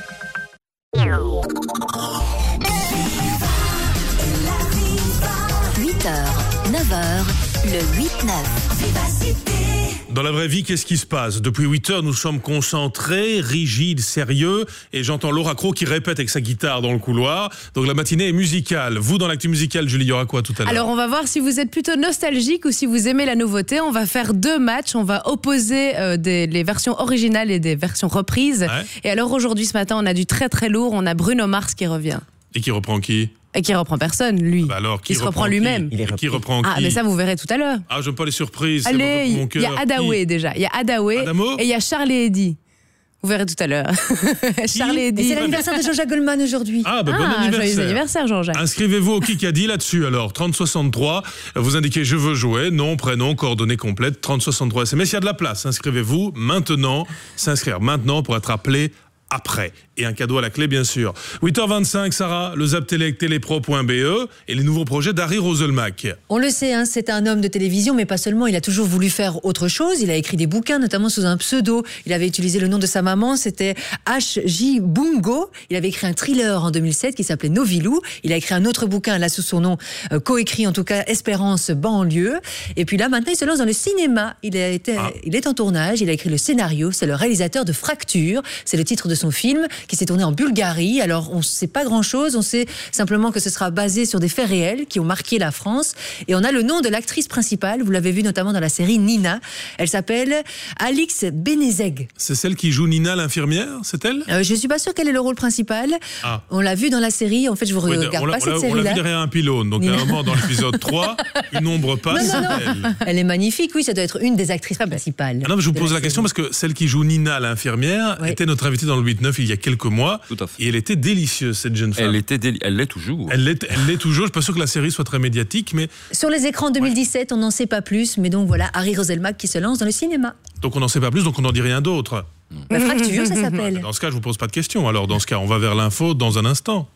huit heures, neuf heures, le huit neuf. Dans la vraie vie, qu'est-ce qui se passe? Depuis huit heures, nous sommes concentrés, rigides, sérieux, et j'entends Laura Cros qui répète avec sa guitare dans le couloir. Donc la matinée est musicale. Vous, dans l'actu musicale, Julie, il y aura quoi tout à l'heure? Alors, on va voir si vous êtes plutôt nostalgique ou si vous aimez la nouveauté. On va faire deux matchs. On va opposer euh, des, les versions originales et des versions reprises. Ouais. Et alors, aujourd'hui, ce matin, on a du très très lourd. On a Bruno Mars qui revient. Et qui reprend qui? Et qui reprend personne, lui. Bah alors, qui il se reprend, reprend lui-même. Qui, qui reprend qui? Ah, mais ça, vous verrez tout à l'heure. Ah, j'aime pas les surprises. Allez, il y a Adaway déjà. Il y a Adaway. Adamo Et il y a Charlie et Eddie. Vous verrez tout à l'heure. Charlie et Et Eddie. c'est l'anniversaire de Jean-Jacques Goldman aujourd'hui. Ah, bah, bon Ah, anniversaire. joyeux anniversaire, Jean-Jacques. Inscrivez-vous au Kikadi là-dessus, alors. trente soixante-trois, vous indiquez je veux jouer, nom, prénom, coordonnées complètes, trente soixante-trois S M S. Il y a de la place. Inscrivez-vous maintenant. S'inscrire maintenant pour être appelé après. Et un cadeau à la clé, bien sûr. huit heures vingt-cinq, Sarah, le Zap Télé, télépro point b e et les nouveaux projets d'Harry Roselmack. On le sait, hein, c'est un homme de télévision, mais pas seulement. Il a toujours voulu faire autre chose. Il a écrit des bouquins, notamment sous un pseudo. Il avait utilisé le nom de sa maman, c'était H J Bungo. Il avait écrit un thriller en deux mille sept qui s'appelait Novilou. Il a écrit un autre bouquin, là, sous son nom, euh, coécrit en tout cas, Espérance banlieue. Et puis là, maintenant, il se lance dans le cinéma. Il, a été, ah. il est en tournage, il a écrit le scénario. C'est le réalisateur de Fracture. C'est le titre de son film qui s'est tourné en Bulgarie. Alors, on ne sait pas grand-chose. On sait simplement que ce sera basé sur des faits réels qui ont marqué la France. Et on a le nom de l'actrice principale. Vous l'avez vu notamment dans la série Nina. Elle s'appelle Alix Benezeg. C'est celle qui joue Nina l'infirmière, c'est elle? euh, Je ne suis pas sûre quelle est le rôle principal. Ah. On l'a vu dans la série. En fait, je ne vous oui, regarde on pas on cette série-là. On l'a vu derrière un pylône. Donc, Nina. À un moment, dans l'épisode trois, une ombre passe. Non, non, non. Elle. elle est magnifique. Oui, ça doit être une des actrices principales. Ah non, mais je vous pose la, la question parce que celle qui joue Nina l'infirmière oui. était notre invitée dans le huit neuf il y a quelques mois. Tout à fait. Et elle était délicieuse, cette jeune femme. Elle était déli- elle l'est toujours. Elle l'est, elle l'est toujours. Je suis pas sûr que la série soit très médiatique, mais... Sur les écrans deux mille dix-sept, ouais. On n'en sait pas plus. Mais donc voilà, Harry Roselmack qui se lance dans le cinéma. Donc on n'en sait pas plus, donc on n'en dit rien d'autre. La Fracture, ça s'appelle. Dans ce cas, je vous pose pas de questions. Alors dans ce cas, on va vers l'info dans un instant.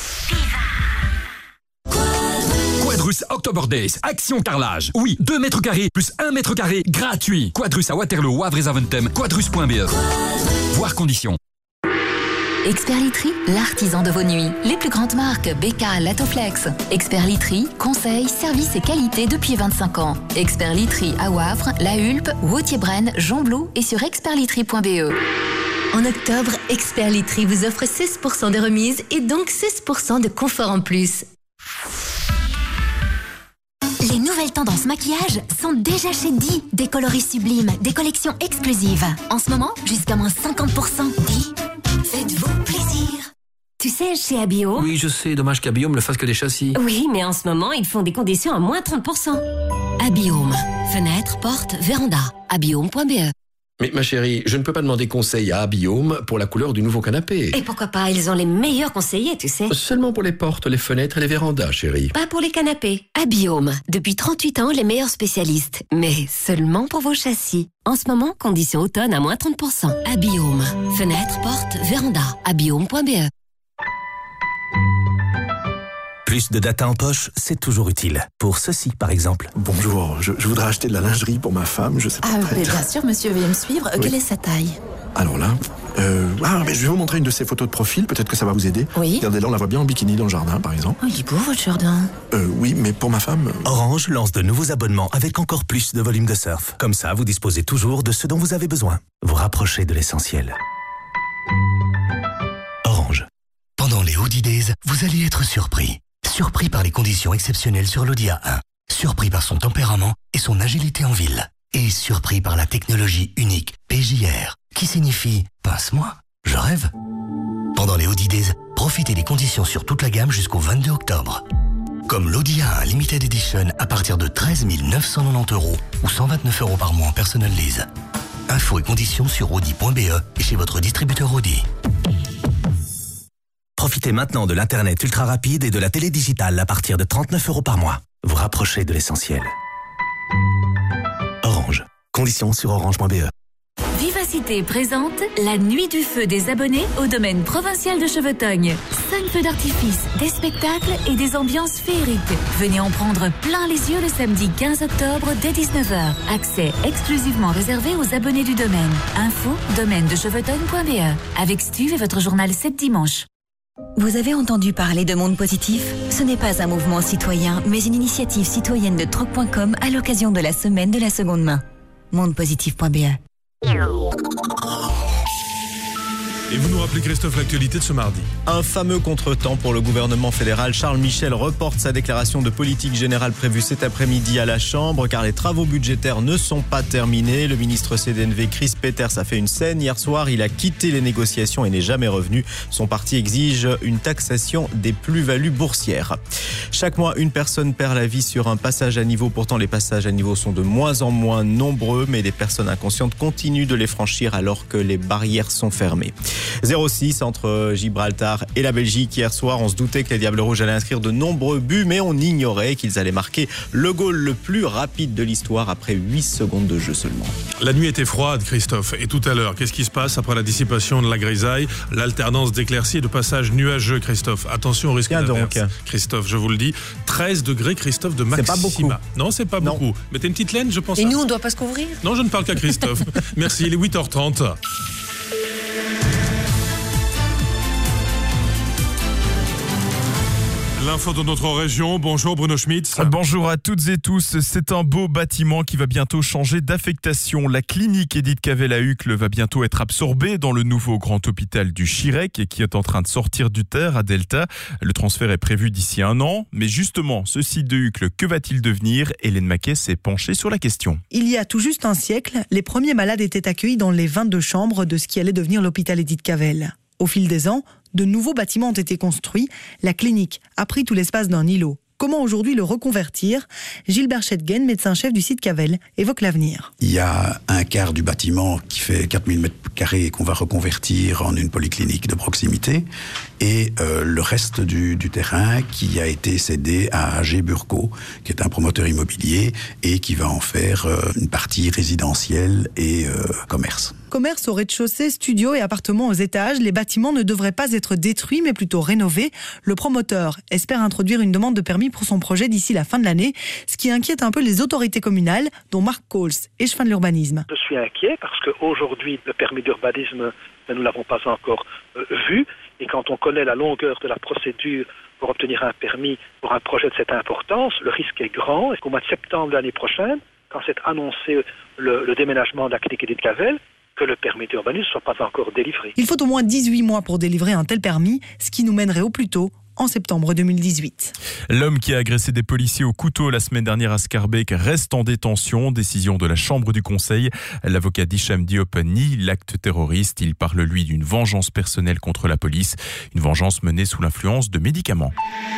Quadrus October Days, action carrelage. Oui, deux mètres carrés plus un mètre carré gratuit. Quadrus à Waterloo, Wavre et Zaventem, quadrus point b e. Voir conditions. Expert Literie, l'artisan de vos nuits. Les plus grandes marques, B K, Latoflex. Expert Literie, conseil, service et qualité depuis vingt-cinq ans. Expert Literie à Wavre, La Hulpe, Wautier-Braine, Jonblot et sur expert literie point b e. En octobre, Expert Literie vous offre seize pour cent de remise et donc seize pour cent de confort en plus. Les nouvelles tendances maquillage sont déjà chez Di. Des coloris sublimes, des collections exclusives. En ce moment, jusqu'à moins cinquante pour cent. Di, faites-vous plaisir. Tu sais, chez Abiome... Oui, je sais, dommage qu'Abiome ne fasse que des châssis. Oui, mais en ce moment, ils font des conditions à moins trente pour cent. Abiome. Fenêtre, porte, véranda. abiome point b e. Mais ma chérie, je ne peux pas demander conseil à Abiome pour la couleur du nouveau canapé. Et pourquoi pas, ils ont les meilleurs conseillers, tu sais. Seulement pour les portes, les fenêtres et les vérandas, chérie. Pas pour les canapés. Abiome. Depuis trente-huit ans, les meilleurs spécialistes. Mais seulement pour vos châssis. En ce moment, condition automne à moins trente pour cent. Abiome. Fenêtre, porte, véranda. abiome point b e. Plus de data en poche, c'est toujours utile. Pour ceci, par exemple. Bonjour, je, je voudrais acheter de la lingerie pour ma femme, je sais pas. Ah, mais bien sûr, monsieur, veuillez me suivre. Oui. Quelle est sa taille? Alors là, euh, ah, mais je vais vous montrer une de ses photos de profil, peut-être que ça va vous aider. Oui. Regardez là, on la voit bien en bikini dans le jardin, par exemple. Oh, il est beau, votre jardin. Euh, oui, mais pour ma femme... Orange lance de nouveaux abonnements avec encore plus de volume de surf. Comme ça, vous disposez toujours de ce dont vous avez besoin. Vous rapprochez de l'essentiel. Orange. Pendant les Audi Days, vous allez être surpris. Surpris par les conditions exceptionnelles sur l'Audi A un. Surpris par son tempérament et son agilité en ville. Et surpris par la technologie unique P J R, qui signifie « Pince-moi, je rêve ». Pendant les Audi Days, profitez des conditions sur toute la gamme jusqu'au vingt-deux octobre. Comme l'Audi A un Limited Edition à partir de treize mille neuf cent quatre-vingt-dix euros ou cent vingt-neuf euros par mois en personal lease. Infos et conditions sur audi point b e et chez votre distributeur Audi. Profitez maintenant de l'Internet ultra rapide et de la télé digitale à partir de trente-neuf euros par mois. Vous rapprochez de l'essentiel. Orange. Conditions sur orange point b e. Vivacité présente la nuit du feu des abonnés au domaine provincial de Chevetogne. Cinq feux d'artifice, des spectacles et des ambiances féeriques. Venez en prendre plein les yeux le samedi quinze octobre dès dix-neuf heures. Accès exclusivement réservé aux abonnés du domaine. Info domaine de chevetogne point b e. Avec Stu et votre journal sept dimanche. Vous avez entendu parler de Monde Positif? Ce n'est pas un mouvement citoyen, mais une initiative citoyenne de troc point com à l'occasion de la semaine de la seconde main. monde positif point b e. Et vous nous rappelez, Christophe, l'actualité de ce mardi. Un fameux contretemps pour le gouvernement fédéral. Charles Michel reporte sa déclaration de politique générale prévue cet après-midi à la Chambre car les travaux budgétaires ne sont pas terminés. Le ministre C D N V Chris Peters a fait une scène. Hier soir, il a quitté les négociations et n'est jamais revenu. Son parti exige une taxation des plus-values boursières. Chaque mois, une personne perd la vie sur un passage à niveau. Pourtant, les passages à niveau sont de moins en moins nombreux, mais les personnes inconscientes continuent de les franchir alors que les barrières sont fermées. zéro six entre Gibraltar et la Belgique. Hier soir, on se doutait que les Diables Rouges allaient inscrire de nombreux buts, mais on ignorait qu'ils allaient marquer le goal le plus rapide de l'histoire après huit secondes de jeu seulement. La nuit était froide, Christophe. Et tout à l'heure, qu'est-ce qui se passe après la dissipation de la grisaille? L'alternance d'éclaircies et de passages nuageux, Christophe. Attention au risque d'averse. Christophe, je vous le dis, treize degrés, Christophe, de maxima. C'est pas beaucoup. Non, c'est pas non. beaucoup. Mettez une petite laine, je pense. Et à... nous, on ne doit pas se couvrir? Non, je ne parle qu'à Christophe. Merci, il est huit heures trente. L'info de notre région. Bonjour Bruno Schmitz. Bonjour à toutes et tous. C'est un beau bâtiment qui va bientôt changer d'affectation. La clinique Edith Cavell à Uccle va bientôt être absorbée dans le nouveau grand hôpital du Chirec qui est en train de sortir du terre à Delta. Le transfert est prévu d'ici un an. Mais justement, ce site de Uccle, que va-t-il devenir? Hélène Maquet s'est penchée sur la question. Il y a tout juste un siècle, les premiers malades étaient accueillis dans les vingt-deux chambres de ce qui allait devenir l'hôpital Edith Cavell. Au fil des ans, de nouveaux bâtiments ont été construits. La clinique a pris tout l'espace d'un îlot. Comment aujourd'hui le reconvertir? Gilbert Chetgen, médecin-chef du site Cavell, évoque l'avenir. Il y a un quart du bâtiment qui fait quatre mille mètres carrés qu'on va reconvertir en une polyclinique de proximité et euh, le reste du, du terrain qui a été cédé à A G Burco, qui est un promoteur immobilier et qui va en faire euh, une partie résidentielle et euh, commerce. Commerce au rez-de-chaussée, studios et appartements aux étages, les bâtiments ne devraient pas être détruits mais plutôt rénovés. Le promoteur espère introduire une demande de permis pour son projet d'ici la fin de l'année, ce qui inquiète un peu les autorités communales, dont Marc Coles, échevin de l'urbanisme. Je suis inquiet parce qu'aujourd'hui, le permis d'urbanisme, nous ne l'avons pas encore euh, vu. Et quand on connaît la longueur de la procédure pour obtenir un permis pour un projet de cette importance, le risque est grand. Et qu'au mois de septembre de l'année prochaine, quand c'est annoncé le, le déménagement de la clinique Edith Cavell, que le permis d'urbanisme ne soit pas encore délivré. Il faut au moins dix-huit mois pour délivrer un tel permis, ce qui nous mènerait au plus tôt en septembre deux mille dix-huit. L'homme qui a agressé des policiers au couteau la semaine dernière à Schaerbeek reste en détention. Décision de la Chambre du Conseil. L'avocat d'Hicham Diop nie l'acte terroriste. Il parle, lui, d'une vengeance personnelle contre la police. Une vengeance menée sous l'influence de médicaments.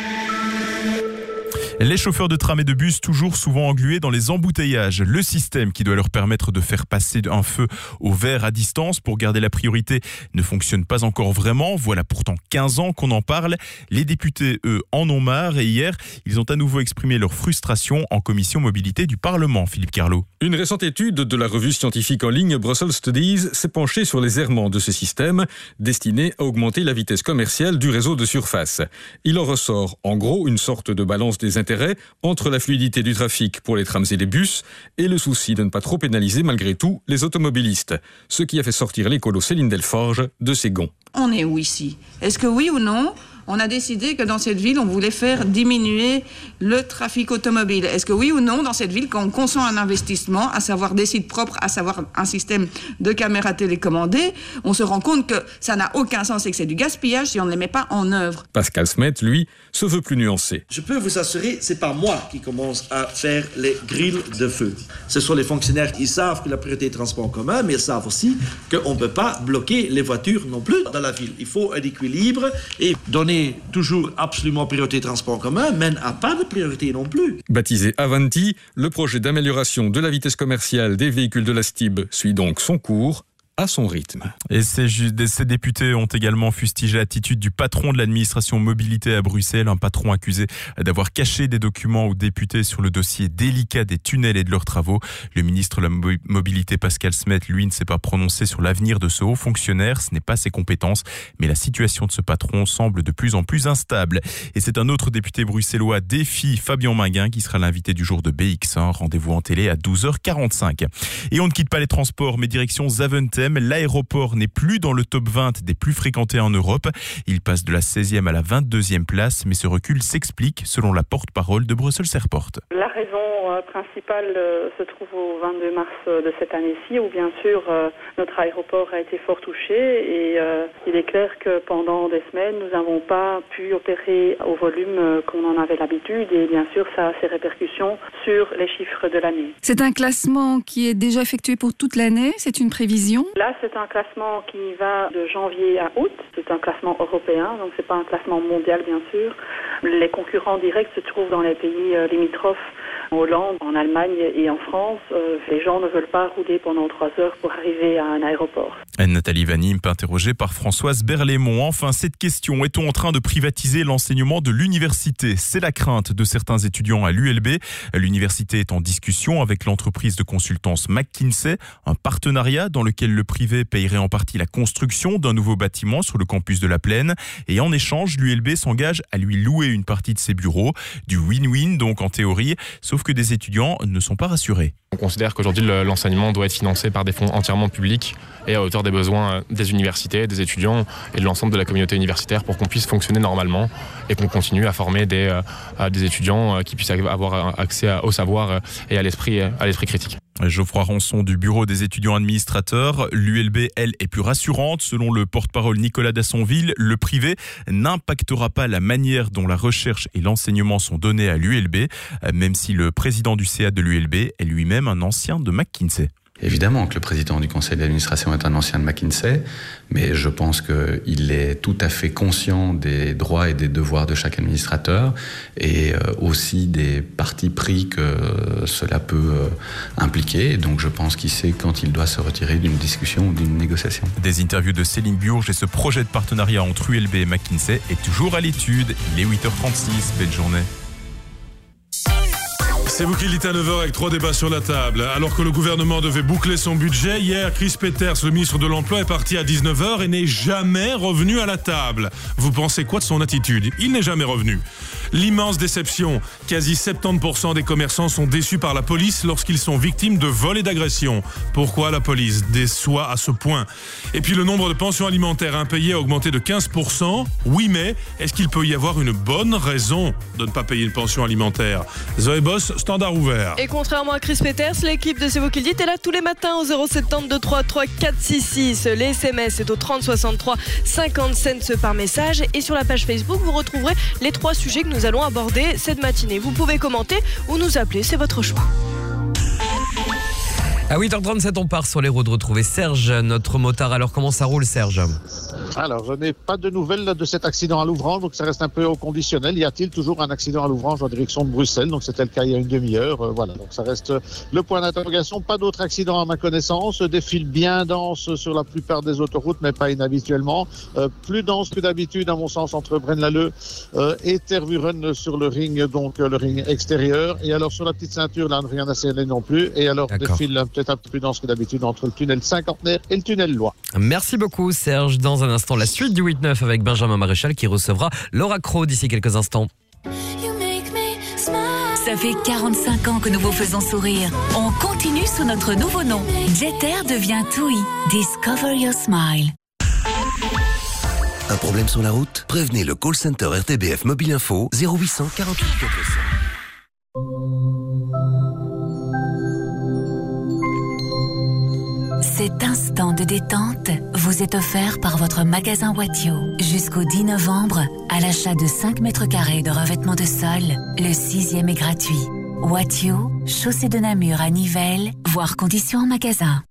Les chauffeurs de tram et de bus toujours souvent englués dans les embouteillages. Le système qui doit leur permettre de faire passer un feu au vert à distance pour garder la priorité ne fonctionne pas encore vraiment. Voilà pourtant quinze ans qu'on en parle. Les députés, eux, en ont marre et hier, ils ont à nouveau exprimé leur frustration en commission mobilité du Parlement. Philippe Carlo. Une récente étude de la revue scientifique en ligne Brussels Studies s'est penchée sur les errements de ce système destiné à augmenter la vitesse commerciale du réseau de surface. Il en ressort en gros une sorte de balance des intérêts entre la fluidité du trafic pour les trams et les bus et le souci de ne pas trop pénaliser malgré tout les automobilistes. Ce qui a fait sortir l'écolo Céline Delforge de ses gonds. On est où ici ? Est-ce que oui ou non ? On a décidé que dans cette ville, on voulait faire diminuer le trafic automobile. Est-ce que oui ou non, dans cette ville, quand on consent un investissement, à savoir des sites propres, à savoir un système de caméras télécommandées, on se rend compte que ça n'a aucun sens et que c'est du gaspillage si on ne les met pas en œuvre. Pascal Smet, lui, se veut plus nuancé. Je peux vous assurer, c'est pas moi qui commence à faire les grilles de feu. Ce sont les fonctionnaires qui savent que la priorité est transport en commun, mais ils savent aussi qu'on ne peut pas bloquer les voitures non plus dans la ville. Il faut un équilibre et donner toujours absolument priorité transport en commun mène à pas de priorité non plus. Baptisé Avanti, le projet d'amélioration de la vitesse commerciale des véhicules de la S T I B suit donc son cours à son rythme. Et ces, ces députés ont également fustigé l'attitude du patron de l'administration mobilité à Bruxelles, un patron accusé d'avoir caché des documents aux députés sur le dossier délicat des tunnels et de leurs travaux. Le ministre de la mobilité Pascal Smet, lui, ne s'est pas prononcé sur l'avenir de ce haut fonctionnaire. Ce n'est pas ses compétences, mais la situation de ce patron semble de plus en plus instable. Et c'est un autre député bruxellois, Défi, Fabien Minguin, qui sera l'invité du jour de B X un. Rendez-vous en télé à douze heures quarante-cinq. Et on ne quitte pas les transports, mais direction Zaventem. L'aéroport n'est plus dans le top vingt des plus fréquentés en Europe. Il passe de la seizième à la vingt-deuxième place, mais ce recul s'explique selon la porte-parole de Brussels Airport. La raison principale se trouve au vingt-deux mars de cette année-ci, où bien sûr notre aéroport a été fort touché et euh, il est clair que pendant des semaines, nous n'avons pas pu opérer au volume qu'on en avait l'habitude et bien sûr ça a ses répercussions sur les chiffres de l'année. C'est un classement qui est déjà effectué pour toute l'année, c'est une prévision ? Là, c'est un classement qui va de janvier à août. C'est un classement européen, donc c'est pas un classement mondial, bien sûr. Les concurrents directs se trouvent dans les pays limitrophes, en Hollande, en Allemagne et en France. Euh, les gens ne veulent pas rouler pendant trois heures pour arriver à un aéroport. Nathalie Vanimp, interrogée par Françoise Berlaymont. Enfin, cette question, est-on en train de privatiser l'enseignement de l'université ? C'est la crainte de certains étudiants à l'U L B. L'université est en discussion avec l'entreprise de consultance McKinsey, un partenariat dans lequel le privé payerait en partie la construction d'un nouveau bâtiment sur le campus de la Plaine. Et en échange, l'U L B s'engage à lui louer une partie de ses bureaux. Du win-win, donc en théorie, sauf que des étudiants ne sont pas rassurés. On considère qu'aujourd'hui l'enseignement doit être financé par des fonds entièrement publics et à hauteur des besoins des universités, des étudiants et de l'ensemble de la communauté universitaire pour qu'on puisse fonctionner normalement et qu'on continue à former des, euh, des étudiants qui puissent avoir accès au savoir et à l'esprit, à l'esprit critique. Geoffroy Rançon du bureau des étudiants administrateurs. L'U L B, elle, est plus rassurante. Selon le porte-parole Nicolas Dassonville, le privé n'impactera pas la manière dont la recherche et l'enseignement sont donnés à l'U L B, même si le président du C A de l'U L B est lui-même un ancien de McKinsey. Évidemment que le président du conseil d'administration est un ancien de McKinsey, mais je pense qu'il est tout à fait conscient des droits et des devoirs de chaque administrateur et aussi des partis pris que cela peut impliquer. Donc je pense qu'il sait quand il doit se retirer d'une discussion ou d'une négociation. Des interviews de Céline Biurge et ce projet de partenariat entre U L B et McKinsey est toujours à l'étude. Il est huit heures trente-six. Belle journée. C'est vous qui le dites à neuf heures avec trois débats sur la table. Alors que le gouvernement devait boucler son budget, hier, Chris Peters, le ministre de l'Emploi, est parti à dix-neuf heures et n'est jamais revenu à la table. Vous pensez quoi de son attitude ? Il n'est jamais revenu. L'immense déception. Quasi soixante-dix pour cent des commerçants sont déçus par la police lorsqu'ils sont victimes de vols et d'agressions. Pourquoi la police déçoit à ce point ? Et puis le nombre de pensions alimentaires impayées a augmenté de quinze pour cent. Oui, mais est-ce qu'il peut y avoir une bonne raison de ne pas payer une pension alimentaire ? Zoé Boss, stop. standard ouvert. Et contrairement à Chris Peters, l'équipe de C'est vous qui le dites est là tous les matins au zéro sept deux trois trois quatre six six. Les S M S c'est au trente soixante-trois, cinquante cents par message. Et sur la page Facebook, vous retrouverez les trois sujets que nous allons aborder cette matinée. Vous pouvez commenter ou nous appeler, c'est votre choix. À huit heures trente-sept, on part sur les routes retrouver Serge, notre motard. Alors comment ça roule, Serge ? Alors, je n'ai pas de nouvelles de cet accident à Louvrange, donc ça reste un peu au conditionnel. Y a-t-il toujours un accident à Louvrange en direction de Bruxelles ? Donc c'était le cas il y a une demi-heure. Euh, voilà, donc ça reste le point d'interrogation. Pas d'autres accidents à ma connaissance. Des files bien denses sur la plupart des autoroutes, mais pas inhabituellement. Euh, plus dense que d'habitude, à mon sens, entre Braine-l'Alleud euh, et Tervuren sur le ring, donc euh, le ring extérieur. Et alors sur la petite ceinture, là, rien à signaler non plus. Et alors D'accord. des files peut-être un peu plus denses que d'habitude entre le tunnel Cinquantenaire et le tunnel Loire. Merci beaucoup, Serge. Dans un instant, la suite du huit neuf avec Benjamin Maréchal qui recevra Laura Crowe d'ici quelques instants. Ça fait quarante-cinq ans que nous vous faisons sourire. On continue sous notre nouveau nom. Jeter devient TUI. Discover your smile. Un problème sur la route ? Prévenez le call center R T B F Mobile Info zéro huit cent quarante-huit quatre cents. Cet instant de détente vous est offert par votre magasin Watio. Jusqu'au dix novembre, à l'achat de cinq mètres carrés de revêtement de sol, le sixième est gratuit. Watio, chaussée de Namur à Nivelles, voire conditions en magasin.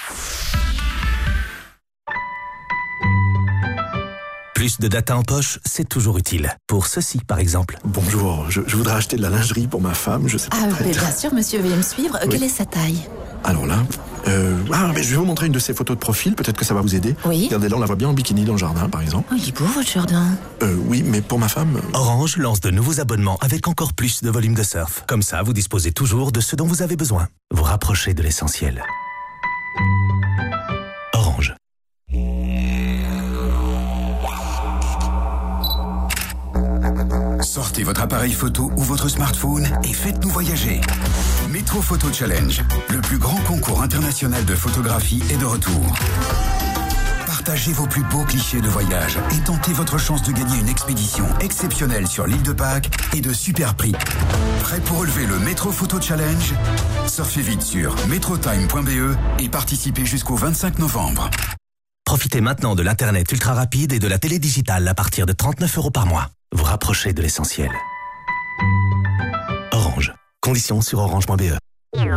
Plus de data en poche, c'est toujours utile. Pour ceci, par exemple. Bonjour, je, je voudrais acheter de la lingerie pour ma femme, je sais pas. Ah, mais bien sûr, monsieur, veuillez me suivre. Oui. Quelle est sa taille ? Alors là, euh, ah, mais je vais vous montrer une de ses photos de profil, peut-être que ça va vous aider. Oui. Regardez là, on la voit bien en bikini dans le jardin, par exemple. Oh, il est beau, votre jardin. Euh, oui, mais pour ma femme... Orange lance de nouveaux abonnements avec encore plus de volume de surf. Comme ça, vous disposez toujours de ce dont vous avez besoin. Vous rapprochez de l'essentiel. Orange. Sortez votre appareil photo ou votre smartphone et faites-nous voyager. Métro Photo Challenge, le plus grand concours international de photographie est de retour. Partagez vos plus beaux clichés de voyage et tentez votre chance de gagner une expédition exceptionnelle sur l'île de Pâques et de super prix. Prêt pour relever le Métro Photo Challenge ? Surfez vite sur metrotime point b e et participez jusqu'au vingt-cinq novembre. Profitez maintenant de l'Internet ultra rapide et de la télé digitale à partir de trente-neuf euros par mois. Vous rapprochez de l'essentiel. Orange. Conditions sur orange point b e.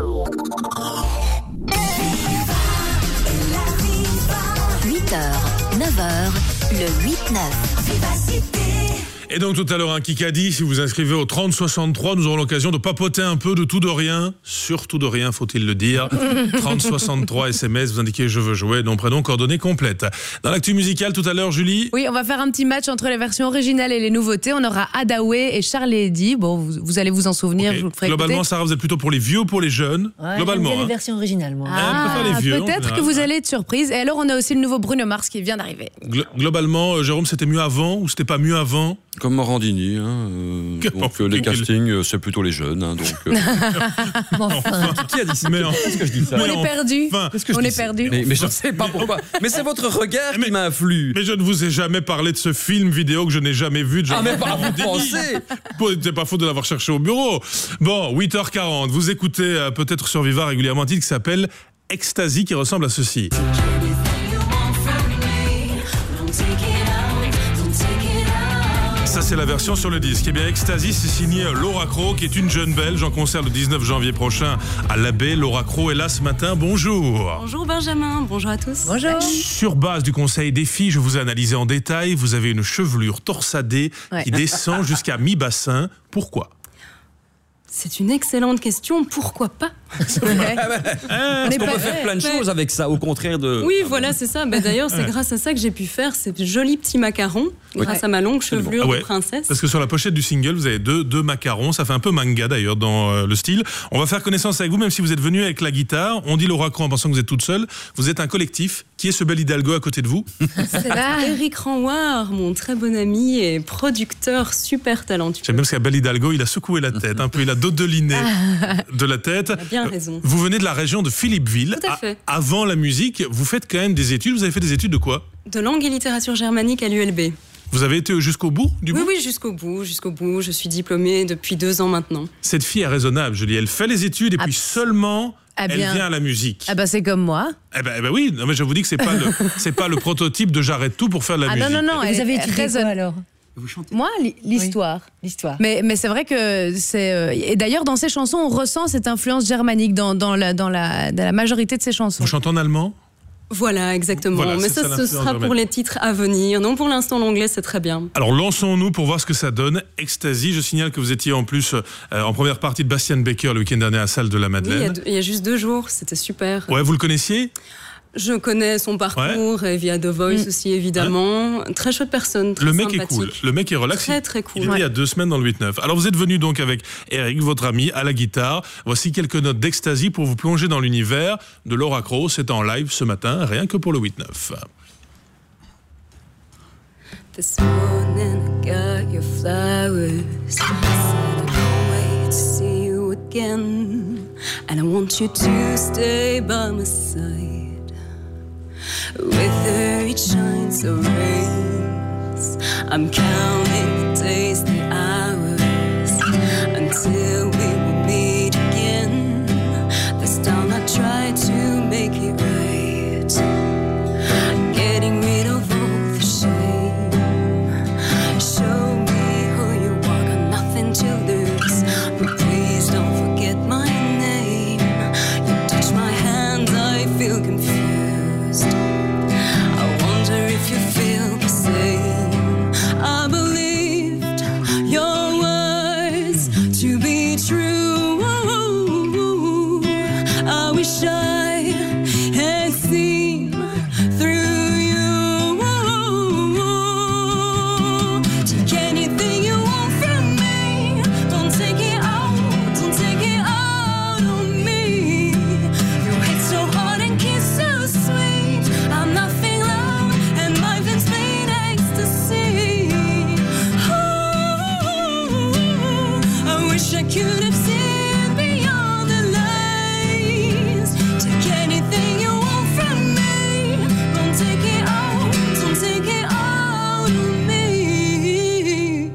huit heures, neuf heures, le huit neuf. Et donc tout à l'heure un Kikadi, si vous vous inscrivez au trente soixante-trois, nous aurons l'occasion de papoter un peu de tout de rien, surtout de rien faut-il le dire. trente soixante-trois S M S, vous indiquez je veux jouer, nom, prénom, coordonnées complètes. Dans l'actu musicale tout à l'heure, Julie. Oui, on va faire un petit match entre les versions originales et les nouveautés. On aura Adaway et Charlie Eddy. Bon, vous, vous allez vous en souvenir, okay. Je vous le ferai Globalement, écouter. Sarah, vous êtes plutôt pour les vieux ou pour les jeunes? Ouais, Globalement. J'aime bien hein. les versions originales, moi. Ah, ah, les vieux, peut-être que vous allez être surprise. Et alors, on a aussi le nouveau Bruno Mars qui vient d'arriver. Glo- globalement, euh, Jérôme, c'était mieux avant ou c'était pas mieux avant? Comme Morandini, hein, euh, donc euh, les castings, euh, c'est plutôt les jeunes. Hein, donc, euh... enfin. Qui a dit ça? Qu'est-ce que je dis ça? On est perdu. Enfin, on est perdu. Mais, mais je ne sais pas pourquoi. Mais c'est votre regard mais, qui m'influe. Mais je ne vous ai jamais parlé de ce film vidéo que je n'ai jamais vu. De ah mais pas vous pensez. C'est pas faute de l'avoir cherché au bureau. Bon, huit heures quarante, vous écoutez euh, peut-être sur Viva régulièrement un titre qui s'appelle Ecstasy qui ressemble à ceci. Ça, c'est la version sur le disque. Eh bien, Ecstasy, c'est signé Laura Crowe, qui est une jeune Belge en concert le dix-neuf janvier prochain à l'Abbé. Laura Crowe est là ce matin. Bonjour. Bonjour Benjamin, bonjour à tous. Bonjour. Sur base du conseil des filles, je vous ai analysé en détail. Vous avez une chevelure torsadée ouais. qui descend jusqu'à mi-bassin. Pourquoi ? C'est une excellente question. Pourquoi pas ? C'est vrai. Parce qu'on peut faire plein de choses avec ça, au contraire de... Oui, voilà, c'est ça. Bah, d'ailleurs, c'est grâce à ça que j'ai pu faire ces jolis petits macarons, oui. grâce à ma longue chevelure ah ouais. de princesse. Parce que sur la pochette du single, vous avez deux, deux macarons. Ça fait un peu manga, d'ailleurs, dans euh, le style. On va faire connaissance avec vous, même si vous êtes venu avec la guitare. On dit Laura Crowe en pensant que vous êtes toute seule. Vous êtes un collectif. Qui est ce bel Hidalgo à côté de vous ? C'est là Eric Ranouard, mon très bon ami et producteur super talentueux. J'aime bien parce qu'à bel Hidalgo, il a secoué la tête. Un peu, il a dodeliné de la tête. Il a bien raison. Vous venez de la région de Philippeville. Tout à fait. A- avant la musique, vous faites quand même des études. Vous avez fait des études de quoi ? De langue et littérature germanique à l'U L B. Vous avez été jusqu'au bout du Oui, bout oui, jusqu'au bout, jusqu'au bout. Je suis diplômée depuis deux ans maintenant. Cette fille est raisonnable, Julie. Elle fait les études et puis seulement... Ah elle bien. vient à la musique. Ah bah c'est comme moi. Eh ben, eh ben oui, non, mais je vous dis que c'est pas le, c'est pas le prototype de j'arrête tout pour faire de la Ah musique. non, non, non. Vous elle- avez elle étudié raisonne- quoi alors Moi, li- l'histoire. L'histoire. Mais, mais c'est vrai que c'est. euh, Et d'ailleurs, dans ses chansons, on ressent cette influence germanique dans, dans, la, dans, la, dans la majorité de ses chansons. Vous chantez en allemand ? Voilà, exactement. Voilà, Mais c'est ça, ça, ce l'influence sera pour germanique. les titres à venir. Non, pour l'instant, l'anglais, c'est très bien. Alors lançons-nous pour voir ce que ça donne. Ecstasy, je signale que vous étiez en plus euh, en première partie de Bastian Baker le week-end dernier à Salle de la Oui, il, y a, Madeleine. deux- il y a juste deux jours, c'était super. Ouais, vous le connaissiez ? Je connais son parcours et via The Voice Mm. aussi, évidemment. Très chouette personne, très Le mec est sympathique. cool, le mec est relax. Très, très cool. Il était Ouais. il y a deux semaines dans le huit neuf. Alors vous êtes venu donc avec Eric, votre ami, à la guitare. Voici quelques notes d'Ecstasy pour vous plonger dans l'univers de Laura Crowe. C'est en live ce matin, rien que pour le huit neuf. This morning I got your flowers. Said I can't wait to see you again. And I want you to stay by my side. With her it shines so rays. I'm counting the days, the hours, until we will meet again. This time I try to make it right, getting rid of all the shame. Show me who you are, got nothing to lose, but please don't forget my name. You touch my hand, I feel confused. I wonder if you feel the same. I believed your words to be true. I wish I had seen through you. Take anything you want from me. Don't take it out, don't take it out on me. Your head so hard and kiss so sweet. I'm nothing loud and my veins bleed ecstasy. Ooh, I wish I could have seen beyond the lies. Take anything you want from me. Don't take it out, don't take it out on me.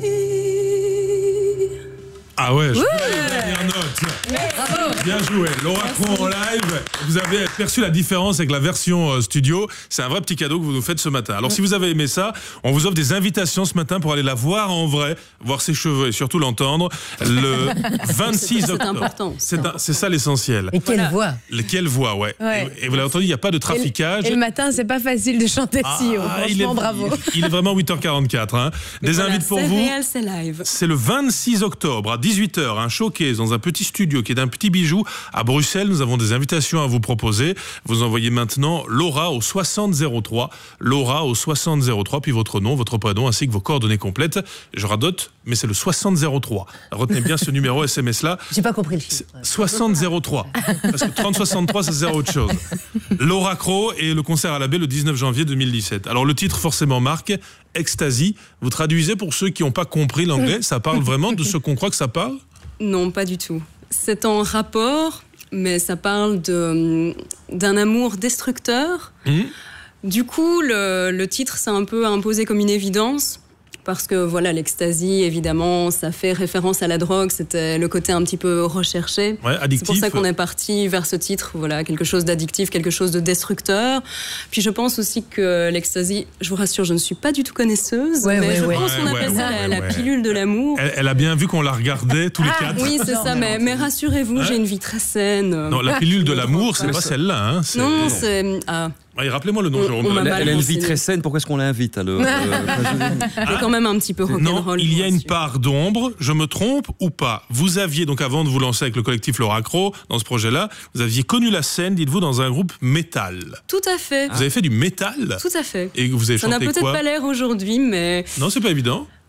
Ah ouais, je la dernière note. Bien joué. Laura Crowe en live. Vous avez perçu la différence avec la version euh, studio. C'est un vrai petit cadeau que vous nous faites ce matin. Alors si vous avez aimé ça, on vous offre des invitations ce matin pour aller la voir en vrai, voir ses cheveux et surtout l'entendre le vingt-six C'est octobre. important. C'est un- c'est ça l'essentiel. Et quelle Voilà. voix Le- Quelle voix, ouais. Ouais. Et, et vous l'avez entendu, il n'y a pas de traficage. Et le matin, c'est pas facile de chanter Ah, si haut. il est, Franchement, bravo. Il, il est vraiment huit heures quarante-quatre. Hein. Des Voilà, invites pour c'est vous. réel, c'est live. C'est le vingt-six octobre à dix-huit heures, un showcase dans un petit studio qui est un petit bijou à Bruxelles. Nous avons des invitations à vous proposer. Vous envoyez maintenant Laura au soixante zéro trois, Laura au soixante zéro trois, puis votre nom, votre prénom ainsi que vos coordonnées complètes. Je radote, mais c'est le soixante zéro trois. Retenez bien ce numéro S M S là. J'ai pas compris le chiffre. soixante zéro trois. Parce que trente soixante-trois, ça sert à autre chose. Laura Crowe et le concert à la baie le dix-neuf janvier deux mille dix-sept. Alors le titre forcément marque, Ecstasy. Vous traduisez pour ceux qui n'ont pas compris l'anglais. Ça parle vraiment de ce qu'on croit que ça parle ? Non, pas du tout. C'est en rapport, mais ça parle de, d'un amour destructeur. Mmh. Du coup, le, le titre s'est un peu imposé comme une évidence. Parce que voilà, l'ecstasy, évidemment, ça fait référence à la drogue. C'était le côté un petit peu recherché. Ouais, addictif. C'est pour ça qu'on est parti vers ce titre. Voilà, quelque chose d'addictif, quelque chose de destructeur. Puis je pense aussi que l'ecstasy, je vous rassure, je ne suis pas du tout connaisseuse, Ouais, mais ouais, je ouais. pense qu'on Ouais, appelle ouais, ça ouais, la, ouais. la pilule de l'amour. Elle, elle a bien vu qu'on la regardait tous les Ah, quatre. Oui, c'est ça, mais, mais rassurez-vous, Hein j'ai une vie très saine. Non, la pilule de l'amour, c'est pas celle-là. Hein. C'est- Non, c'est. Ah, Ouais, rappelez-moi le nom, On- Jérôme. on m'a Elle, mal elle a une vie renseigné. très saine, pourquoi est-ce qu'on l'invite alors Euh, c'est quand même un petit peu Non, rock'n'roll. il y a je une suis. part d'ombre, je me trompe ou pas? Vous aviez, donc avant de vous lancer avec le collectif Laura Crowe, dans ce projet-là, vous aviez connu la scène, dites-vous, dans un groupe métal. Tout à fait. Vous avez fait du métal? Tout à fait. Et vous avez Ça n'a chanté peut-être quoi? pas l'air aujourd'hui, mais Non, c'est pas évident.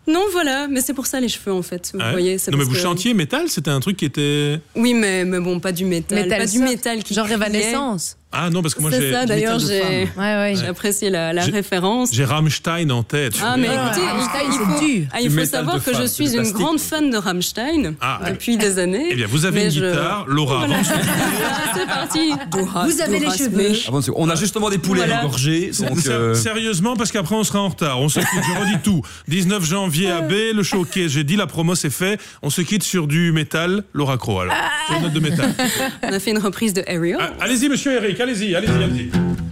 Non, voilà, mais c'est pour ça les cheveux en fait. Vous Ah ouais voyez, c'est Non, mais parce vous que- chantiez métal, c'était un truc qui était. Oui, mais, mais bon, pas du métal. Métal pas du soft, métal qui genre criait. Évanescence. Ah non, parce que moi C'est j'ai. ça, d'ailleurs, métal de j'ai femme. Ouais, ouais. j'ai apprécié la, la J'ai- référence. J'ai Rammstein en tête. Ah, mais Ah, écoutez, Rammstein, il c'est faut, dur. ah, il Du faut métal savoir de que femme, je c'est suis du une plastique. grande fan de Rammstein Ah, ouais. depuis des années. Eh bien, vous avez mais une je- guitare, Laura. Voilà. avance. C'est parti. Vous avez les cheveux. Ah bon, c'est- on a justement des poulets Voilà. égorgés. Donc, Ser- euh, Sérieusement, parce qu'après on sera en retard. On se quitte, je redis tout. dix-neuf janvier à B, le showcase, j'ai dit, la promo c'est fait. On se quitte sur du métal, Laura Crow alors. Sur une note de métal. On a fait une reprise de Ariel. Ah, allez-y, monsieur Eric, allez-y, allez-y, allez-y.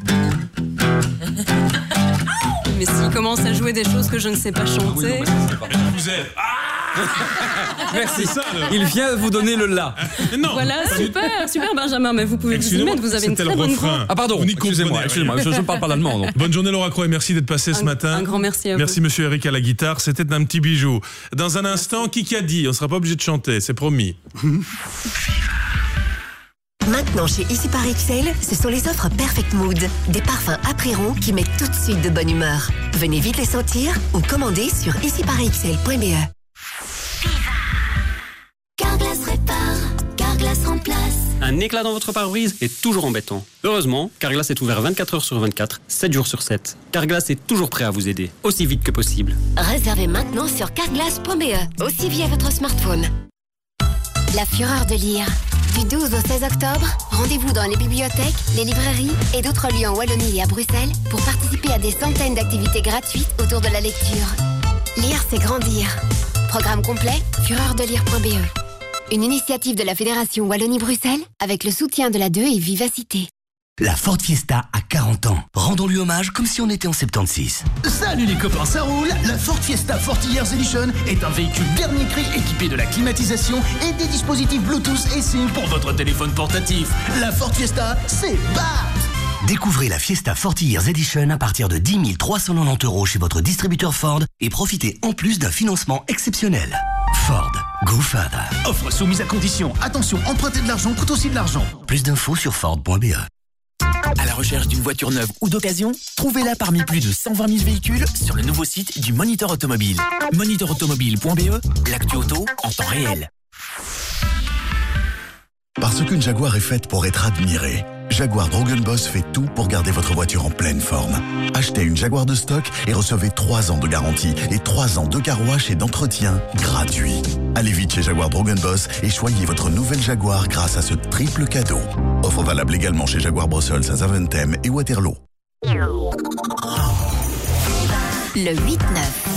Mais s'il commence à jouer des choses que je ne sais pas chanter. Vous êtes. Merci. C'est ça, le- Il vient vous donner le là. Non. Voilà, super, super Benjamin, mais vous pouvez vous y Excusez-moi, mettre, vous avez une c'était très le bonne refrain. voix. Ah pardon, Vous n'y excusez-moi, comprenez excusez-moi, rien. je ne parle pas l'allemand. donc. Bonne journée Laura Croix et merci d'être passé ce Un- matin. un grand merci à vous. Merci monsieur Eric à la guitare, c'était un petit bijou. Dans un instant, Kikadi, on ne sera pas obligé de chanter, c'est promis. Maintenant, chez Ici par Excel, ce sont les offres Perfect Mood. Des parfums après-ron qui mettent tout de suite de bonne humeur. Venez vite les sentir ou commandez sur ici par excel point b e. Carglass répare, Carglass remplace. Un éclat dans votre pare-brise est toujours embêtant. Heureusement, Carglass est ouvert vingt-quatre heures sur vingt-quatre, sept jours sur sept. Carglass est toujours prêt à vous aider, aussi vite que possible. Réservez maintenant sur carglass point b e, aussi via votre smartphone. La fureur de lire. Du douze au seize octobre, rendez-vous dans les bibliothèques, les librairies et d'autres lieux en Wallonie et à Bruxelles pour participer à des centaines d'activités gratuites autour de la lecture. Lire, c'est grandir. Programme complet, fureur de lire point b e. Une initiative de la Fédération Wallonie-Bruxelles avec le soutien de la deux et Vivacité. La Ford Fiesta a quarante ans. Rendons-lui hommage comme si on était en soixante-seize. Salut les copains, ça roule. La Ford Fiesta forty Years Edition est un véhicule dernier cri équipé de la climatisation et des dispositifs Bluetooth et SIM pour votre téléphone portatif. La Ford Fiesta, c'est bat. Découvrez la Fiesta forty Years Edition à partir de dix mille trois cent quatre-vingt-dix euros chez votre distributeur Ford et profitez en plus d'un financement exceptionnel. Ford, go further. Offre soumise à condition. Attention, emprunter de l'argent coûte aussi de l'argent. Plus d'infos sur ford point b e. À la recherche d'une voiture neuve ou d'occasion, trouvez-la parmi plus de cent vingt mille véhicules sur le nouveau site du Moniteur Automobile. moniteur automobile point b e, l'actu auto en temps réel. Parce qu'une Jaguar est faite pour être admirée, Jaguar Drogen Boss fait tout pour garder votre voiture en pleine forme. Achetez une Jaguar de stock et recevez trois ans de garantie et trois ans de car wash et d'entretien gratuits. Allez vite chez Jaguar Drogen Boss et choyez votre nouvelle Jaguar grâce à ce triple cadeau. Offre valable également chez Jaguar Brussels à Zaventem et Waterloo. Le huit neuf.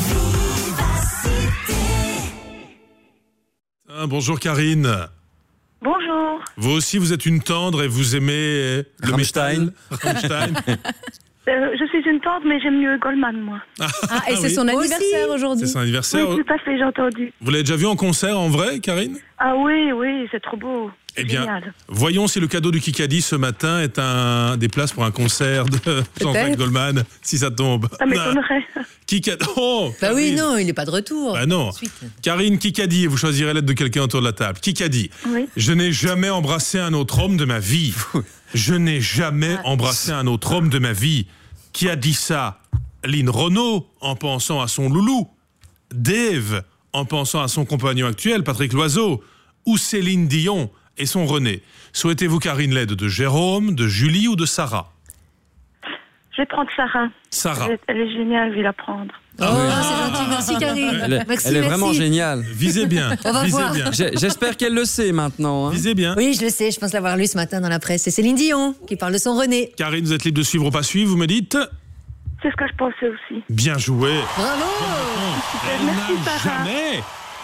Ah, bonjour Karine. Bonjour. Vous aussi, vous êtes une tendre et vous aimez le Rammstein. Rammstein. Euh, je suis une tante, mais j'aime mieux Goldman, moi. Ah, et c'est oui. son anniversaire aujourd'hui. C'est son anniversaire. Oui, tout à fait, j'ai entendu. Vous l'avez déjà vu en concert en vrai, Karine? Ah oui, oui, c'est trop beau. Eh bien, Génial. voyons si le cadeau du Kikadi ce matin est un des places pour un concert de Jean-Jacques Goldman, si ça tombe. Ça m'étonnerait. Kikadi. Oh, Bah oui, Karine. non, il n'est pas de retour. Bah non. Ensuite. Karine, Kikadi, et vous choisirez l'aide de quelqu'un autour de la table. Kikadi. Oui. Je n'ai jamais embrassé un autre homme de ma vie. Je n'ai jamais embrassé un autre homme de ma vie. Qui a dit ça? Lynn Renaud, en pensant à son loulou. Dave, en pensant à son compagnon actuel, Patrick Loiseau. Ou Céline Dion et son René. Souhaitez-vous, Karine, l'aide de Jérôme, de Julie ou de Sarah? Je vais prendre Sarah. Sarah. Elle est, elle est géniale, je vais la prendre. Oh, c'est gentil, merci Karine. Elle est, Merci, elle est merci. vraiment géniale. Visez bien. On va visez voir. bien. J'ai- J'espère qu'elle le sait maintenant. hein. Visez bien. Oui, je le sais, je pense l'avoir lu ce matin dans la presse. C'est Céline Dion qui parle de son René. Karine, vous êtes libre de suivre ou pas suivre, vous me dites? C'est ce que je pensais aussi. Bien joué. Bravo. Elle Merci, n'a Sarah. jamais,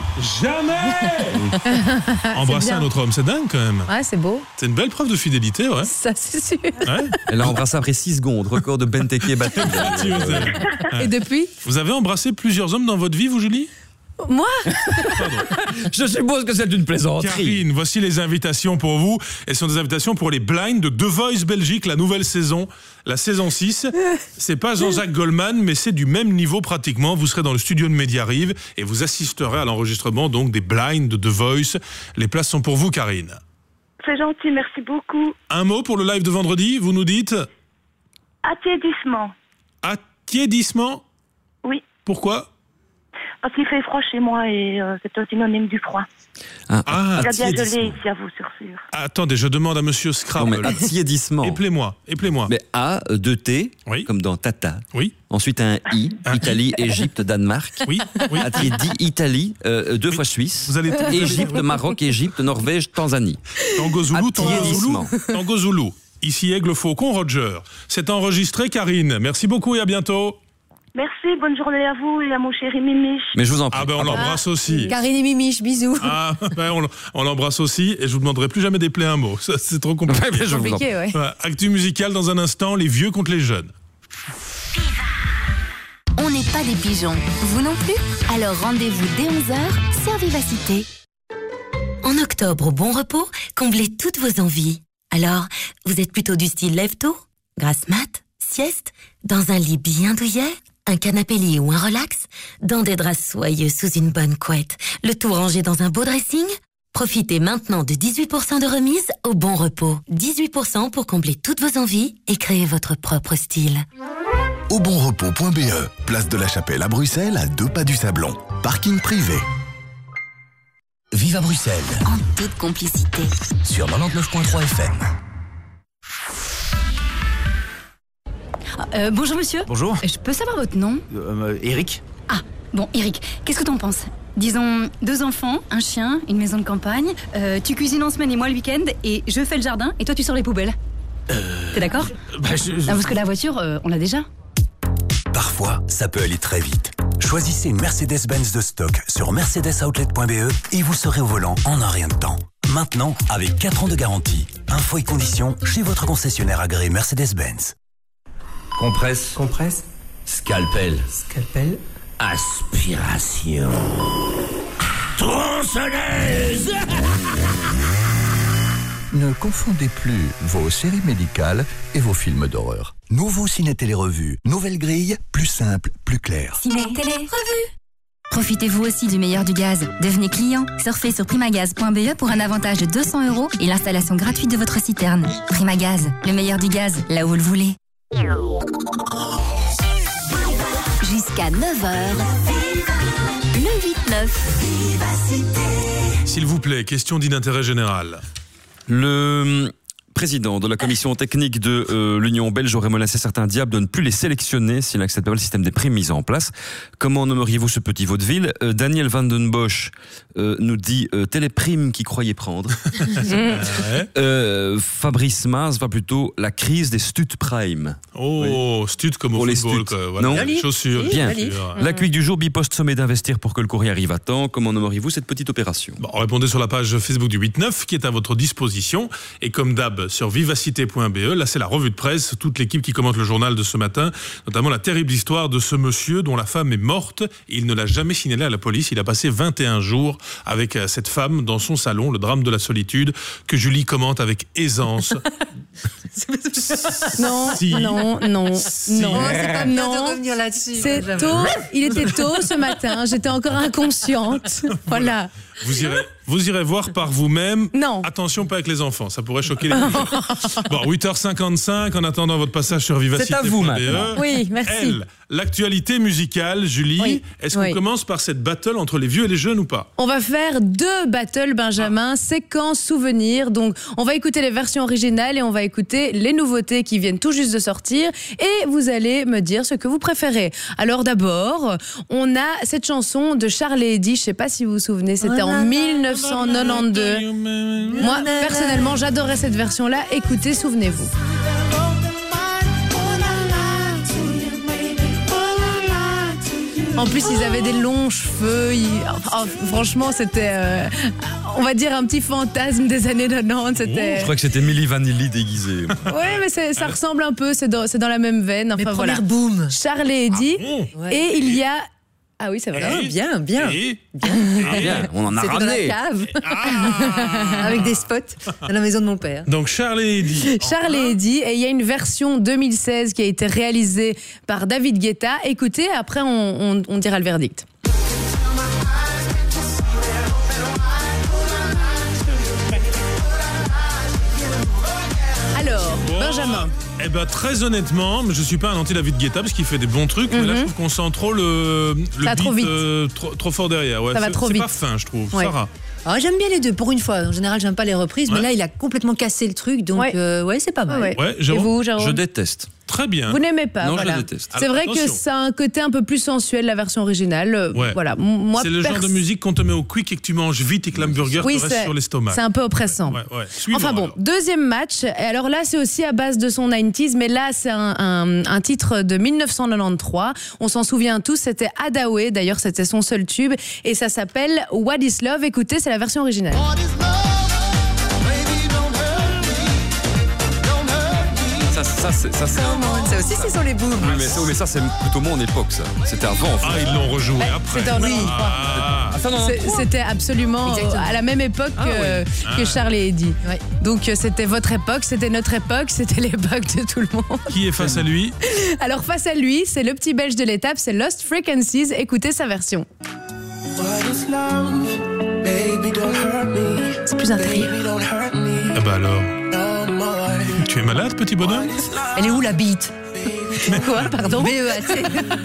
jamais embrassé bien. un autre homme. C'est dingue quand même. Ouais, c'est beau. C'est une belle preuve de fidélité, ouais. Ça, c'est sûr. Ouais. Elle a embrassé après six secondes, record de Benteke battu. Tu veux dire. Et depuis Vous avez embrassé plusieurs hommes dans votre vie, vous, Julie? Moi Je suppose que c'est une plaisanterie. Karine, voici les invitations pour vous. Elles sont des invitations pour les blinds de The Voice Belgique, la nouvelle saison, la saison six. C'est pas Jean-Jacques Goldman, mais c'est du même niveau pratiquement. Vous serez dans le studio de Mediarive et vous assisterez à l'enregistrement donc des blinds de The Voice. Les places sont pour vous, Karine. C'est gentil, merci beaucoup. Un mot pour le live de vendredi, vous nous dites? Attiédissement. Attiédissement? Oui. Pourquoi? Parce qu'il fait froid chez moi et euh, c'est un synonyme du froid. Ah, Ah, Il y a bien tiédissement. gelé ici à vous, sur sûr. Attendez, je demande à monsieur Scrabble. Non, mais attiédissement. Éplez-moi, éplez-moi. Mais A, deux T, comme dans Tata. Oui. Ensuite un I, Italie, Égypte, Danemark. Oui, oui. Attiédi, Italie, euh, deux fois Suisse. Vous allez- vous allez- Égypte, Maroc, Égypte, Norvège, Tanzanie. Tango Zulu, Tango Zulu, Attiédissement. Tango Zulu. Ici Aigle Faucon, Roger. C'est enregistré, Karine. Merci beaucoup et à bientôt. Merci, bonne journée à vous et à mon chéri Mimiche. Mais je vous en prie. Ah ben on l'embrasse aussi. Karine et Mimiche, bisous. Ah, ben on, on l'embrasse aussi et je vous demanderai plus jamais d'épeler un mot. Ça, c'est trop compliqué. Ouais, mais je vous en- Compliqué, ouais. Ouais, actu musical dans un instant, les vieux contre les jeunes. On n'est pas des pigeons, vous non plus? Alors rendez-vous dès onze heures sur Vivacité. En octobre, au Bon Repos, comblez toutes vos envies. Alors, vous êtes plutôt du style lève-tôt, grasse mat, sieste, dans un lit bien douillet, un canapé lit ou un relax, dans des draps soyeux sous une bonne couette, le tout rangé dans un beau dressing? Profitez maintenant de dix-huit pour cent de remise au Bon Repos. dix-huit pour cent pour combler toutes vos envies et créer votre propre style. Au bon repos point b e, place de la Chapelle à Bruxelles, à deux pas du Sablon. Parking privé. Vive à Bruxelles En toute complicité. sur quatre-vingt-dix-neuf virgule trois F M. Euh, bonjour monsieur. Bonjour. Je peux savoir votre nom? Euh, Eric. Ah, bon, Eric, qu'est-ce que t'en penses? Disons, deux enfants, un chien, une maison de campagne, euh, tu cuisines en semaine et moi le week-end, et je fais le jardin, et toi tu sors les poubelles. T'es d'accord? Bah, je- je- Ah, parce que la voiture, euh, on l'a déjà. Parfois, ça peut aller très vite. Choisissez une Mercedes-Benz de stock sur mercedes outlet point b e et vous serez au volant en un rien de temps. Maintenant, avec quatre ans de garantie. Infos et conditions chez votre concessionnaire agréé Mercedes-Benz. Compresse. Compresse. Scalpel. Scalpel. Aspiration. Tronçonneuse. Ne confondez plus vos séries médicales et vos films d'horreur. Nouveau Ciné-Télé Revue. Nouvelle grille, plus simple, plus claire. Ciné, télé, revue. Profitez-vous aussi du meilleur du gaz. Devenez client. Surfez sur primagaz point b e pour un avantage de deux cents euros et l'installation gratuite de votre citerne. Primagaz, le meilleur du gaz, là où vous le voulez. Jusqu'à neuf heures, le huit neuf. S'il vous plaît, question d'intérêt général. Le président de la commission technique de euh, l'Union belge aurait menacé certains diables de ne plus les sélectionner s'il n'accepte pas le système des primes mis en place. Comment nommeriez-vous ce petit vaudeville? euh, Daniel Van Den Bosch euh, nous dit euh, téléprime qui croyait prendre. Ouais. euh, Fabrice Maas va plutôt la crise des Stud Prime. Oh, stud comme au Pour les football. studs. Quoi. Voilà, Non. les Joli. chaussures. les Bien. chaussures. La cuique du jour, Bipost sommet d'investir pour que le courrier arrive à temps. Comment nommeriez-vous cette petite opération? Bon, répondez sur la page Facebook du huit neuf qui est à votre disposition. Et comme d'hab, sur vivacité point b e, là c'est la revue de presse, toute l'équipe qui commente le journal de ce matin, notamment la terrible histoire de ce monsieur dont la femme est morte. Et il ne l'a jamais signalé à la police. Il a passé vingt et un jours avec euh, cette femme dans son salon, le drame de la solitude, que Julie commente avec aisance. Non, Si. non, non, Si. non. Oh, c'est pas bien non. de revenir là-dessus, C'est Benjamin. tôt, il était tôt ce matin, j'étais encore inconsciente. Voilà. Vous irez, vous irez voir par vous-même. Non. Attention, pas avec les enfants, ça pourrait choquer les enfants. Bon, huit heures cinquante-cinq, en attendant votre passage sur vivacité point b e. C'est à vous maintenant. Oui, merci. Elle, l'actualité musicale, Julie. Oui. Est-ce qu'on Oui. commence par cette battle entre les vieux et les jeunes ou pas? On va faire deux battles, Benjamin, séquence souvenirs. Donc, on va écouter les versions originales et on va écouter les nouveautés qui viennent tout juste de sortir. Et vous allez me dire ce que vous préférez. Alors d'abord, on a cette chanson de Charles et Eddie. Je sais pas si vous vous souvenez, c'était en mille neuf cent quatre-vingt-douze. Moi, personnellement, j'adorais cette version-là. Écoutez, souvenez-vous. En plus, ils avaient des longs cheveux. Ils- oh, franchement, c'était, euh, on va dire, un petit fantasme des années quatre-vingt-dix. C'était... Je crois que c'était Milli Vanilli déguisé. Ouais, mais c'est- ça ressemble un peu. C'est dans, c'est dans la même veine. Enfin, Mais voilà. première boom. Charles et Eddie. Ouais. Et il y a. Ah oui, c'est vrai. Ah, bien, bien. Et Ah, bien, on en a C'était dans la ramené. cave. Avec des spots dans la maison de mon père. donc Charles et Eddie. Charles et Eddie, et il y a une version deux mille seize qui a été réalisée par David Guetta. Écoutez, après on, on- on dira le verdict. Alors, Benjamin. Eh ben, très honnêtement, je suis pas un anti-David Guetta parce qu'il fait des bons trucs, mm-hmm. mais là, je trouve qu'on sent trop le, le beat trop, vite. Euh, trop, trop fort derrière. Ouais, ça va c'est, trop c'est vite. pas fin, je trouve. Ouais. Sarah. Alors, j'aime bien les deux, pour une fois. En général, j'aime pas les reprises, ouais. mais là, il a complètement cassé le truc, donc ouais, euh, ouais c'est pas mal. Ouais. Ouais, Et vous, Jérôme ? Je déteste. Très bien. Vous n'aimez pas, non, voilà. je déteste. C'est Alors, vrai attention. que ça a un côté un peu plus sensuel, la version originale. Ouais. Voilà. Moi, c'est le pers- genre de musique qu'on te met au quick et que tu manges vite et que l'hamburger oui, te reste c'est, sur l'estomac. C'est un peu oppressant. Ouais, ouais. Suivons, enfin bon, alors. deuxième match. Et alors là, c'est aussi à base de son quatre-vingt-dix, mais là, c'est un, un, un titre de dix-neuf cent quatre-vingt-treize. On s'en souvient tous, c'était Hadaway. D'ailleurs, c'était son seul tube. Et ça s'appelle What is Love. Écoutez, c'est la version originale. Ça, ça, c'est, ça, c'est... Ça aussi, ce sont les booms. Oui, mais, ça, mais ça, c'est plutôt mon époque, ça. C'était avant, en fait. Ah, ils l'ont rejoué après. C'était en Oui. Ah. Ah, ça, non, C'est- C'était absolument Exactement. à la même époque Ah, que, ouais. que Ah. Charles et Eddie. Ouais. Donc euh, c'était votre époque, c'était notre époque, c'était l'époque de tout le monde. Qui est face à lui? Alors face à lui, c'est le petit belge de l'étape, c'est Lost Frequencies. Écoutez sa version. C'est plus intérieur. Ah bah alors. Tu es malade, petit bonhomme? Elle est où la bite? Quoi, pardon? B E A T.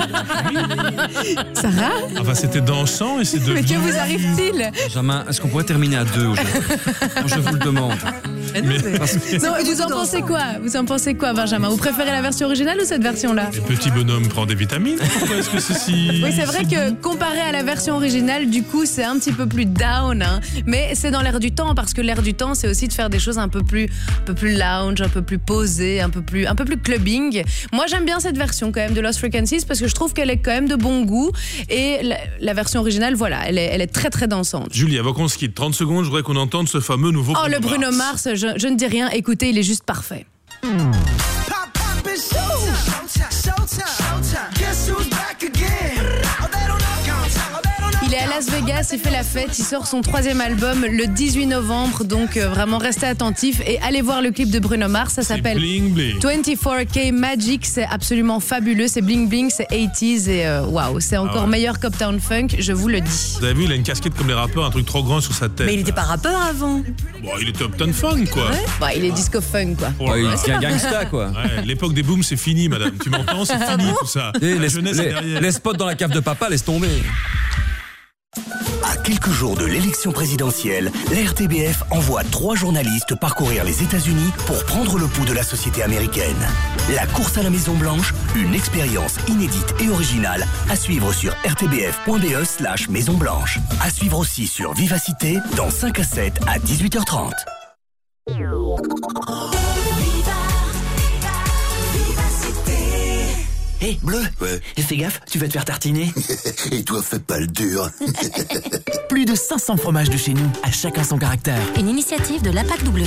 Sarah? Enfin, c'était dansant et c'est devenu... Mais que vous arrive-t-il? Benjamin, est-ce qu'on pourrait terminer à deux aujourd'hui? Moi, je vous le demande. Mais- Parce que- Non, vous en pensez quoi? Vous en pensez quoi, Benjamin? Vous préférez la version originale ou cette version-là? Le petit bonhomme prend des vitamines. Pourquoi est-ce que c'est si... Oui, c'est vrai que comparé à la version originale, du coup, c'est un petit peu plus down, hein. Mais c'est dans l'air du temps, parce que l'air du temps, c'est aussi de faire des choses un peu plus, un peu plus lounge, un peu plus posées, un peu plus, un peu plus clubbing. Moi, j'aime bien cette version quand même de Lost Frequencies parce que je trouve qu'elle est quand même de bon goût et la, la version originale, voilà, elle est, elle est très très dansante. Julie, avant qu'on se quitte, trente secondes, je voudrais qu'on entende ce fameux nouveau... Oh, le Bruno Mars, je, je ne dis rien. Écoutez, il est juste parfait. Il est à Las Vegas, il fait la fête, il sort son troisième album le dix-huit novembre, donc euh, vraiment restez attentifs et allez voir le clip de Bruno Mars, ça s'appelle Bling Bling. vingt-quatre K Magic, c'est absolument fabuleux, c'est bling bling, c'est quatre-vingt-dix et euh, waouh, c'est encore Ah ouais. meilleur qu'Uptown Funk, je vous le dis. Vous avez vu, il a une casquette comme les rappeurs, un truc trop grand sur sa tête. Mais il était pas rappeur avant. Bon, il était Uptown Funk, quoi. Bah, il est disco funk quoi. Oh là Ouais, là. il est un gangsta, quoi. Ouais, l'époque des booms, c'est fini, madame. Tu m'entends? C'est fini, tout ça. Et La les, jeunesse est les- derrière. les spots dans la cave de papa, laisse tomber. À quelques jours de l'élection présidentielle, la R T B F envoie trois journalistes parcourir les États-Unis pour prendre le pouls de la société américaine. La course à la Maison-Blanche, une expérience inédite et originale à suivre sur r t b f point b e slash Maison Blanche. À suivre aussi sur Vivacité dans cinq à sept à dix-huit heures trente. Hé, Bleu, ouais. Fais gaffe, tu vas te faire tartiner. Et toi, fais pas le dur. Plus de cinq cents fromages de chez nous, à chacun son caractère. Une initiative de l'A P A C W.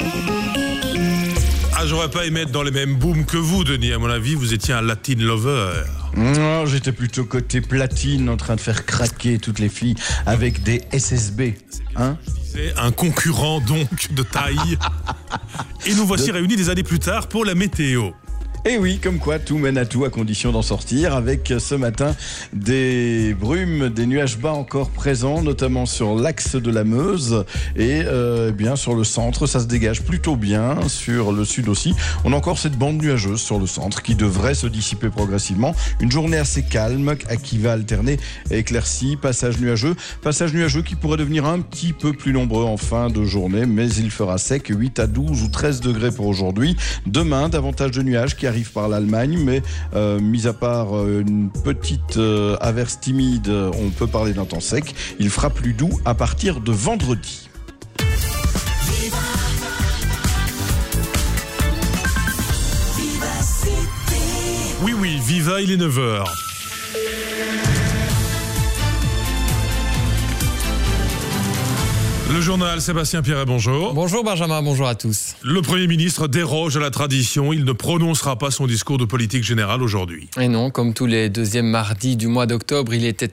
Ah, j'aurais pas aimé être dans les mêmes booms que vous, Denis. À mon avis, vous étiez un Latin lover. Non, j'étais plutôt côté platine, en train de faire craquer toutes les filles avec des S S B. Hein? C'est un concurrent, donc, de taille. Et nous voici De- réunis des années plus tard pour la météo. Et oui, comme quoi tout mène à tout à condition d'en sortir, avec ce matin des brumes, des nuages bas encore présents, notamment sur l'axe de la Meuse et euh, eh bien sur le centre, ça se dégage plutôt bien, sur le sud aussi. On a encore cette bande nuageuse sur le centre qui devrait se dissiper progressivement. Une journée assez calme à qui va alterner éclaircies, passage nuageux, passage nuageux qui pourrait devenir un petit peu plus nombreux en fin de journée, mais il fera sec, huit à douze ou treize degrés pour aujourd'hui. Demain, davantage de nuages qui arrive par l'Allemagne, mais euh, mis à part euh, une petite euh, averse timide, euh, on peut parler d'un temps sec. Il fera plus doux à partir de vendredi. Oui, oui, Viva, il est neuf heures. Le journal, Sébastien Pierret, bonjour. Bonjour Benjamin, bonjour à tous. Le Premier ministre déroge à la tradition, il ne prononcera pas son discours de politique générale aujourd'hui. Et non, comme tous les deuxièmes mardis du mois d'octobre, il était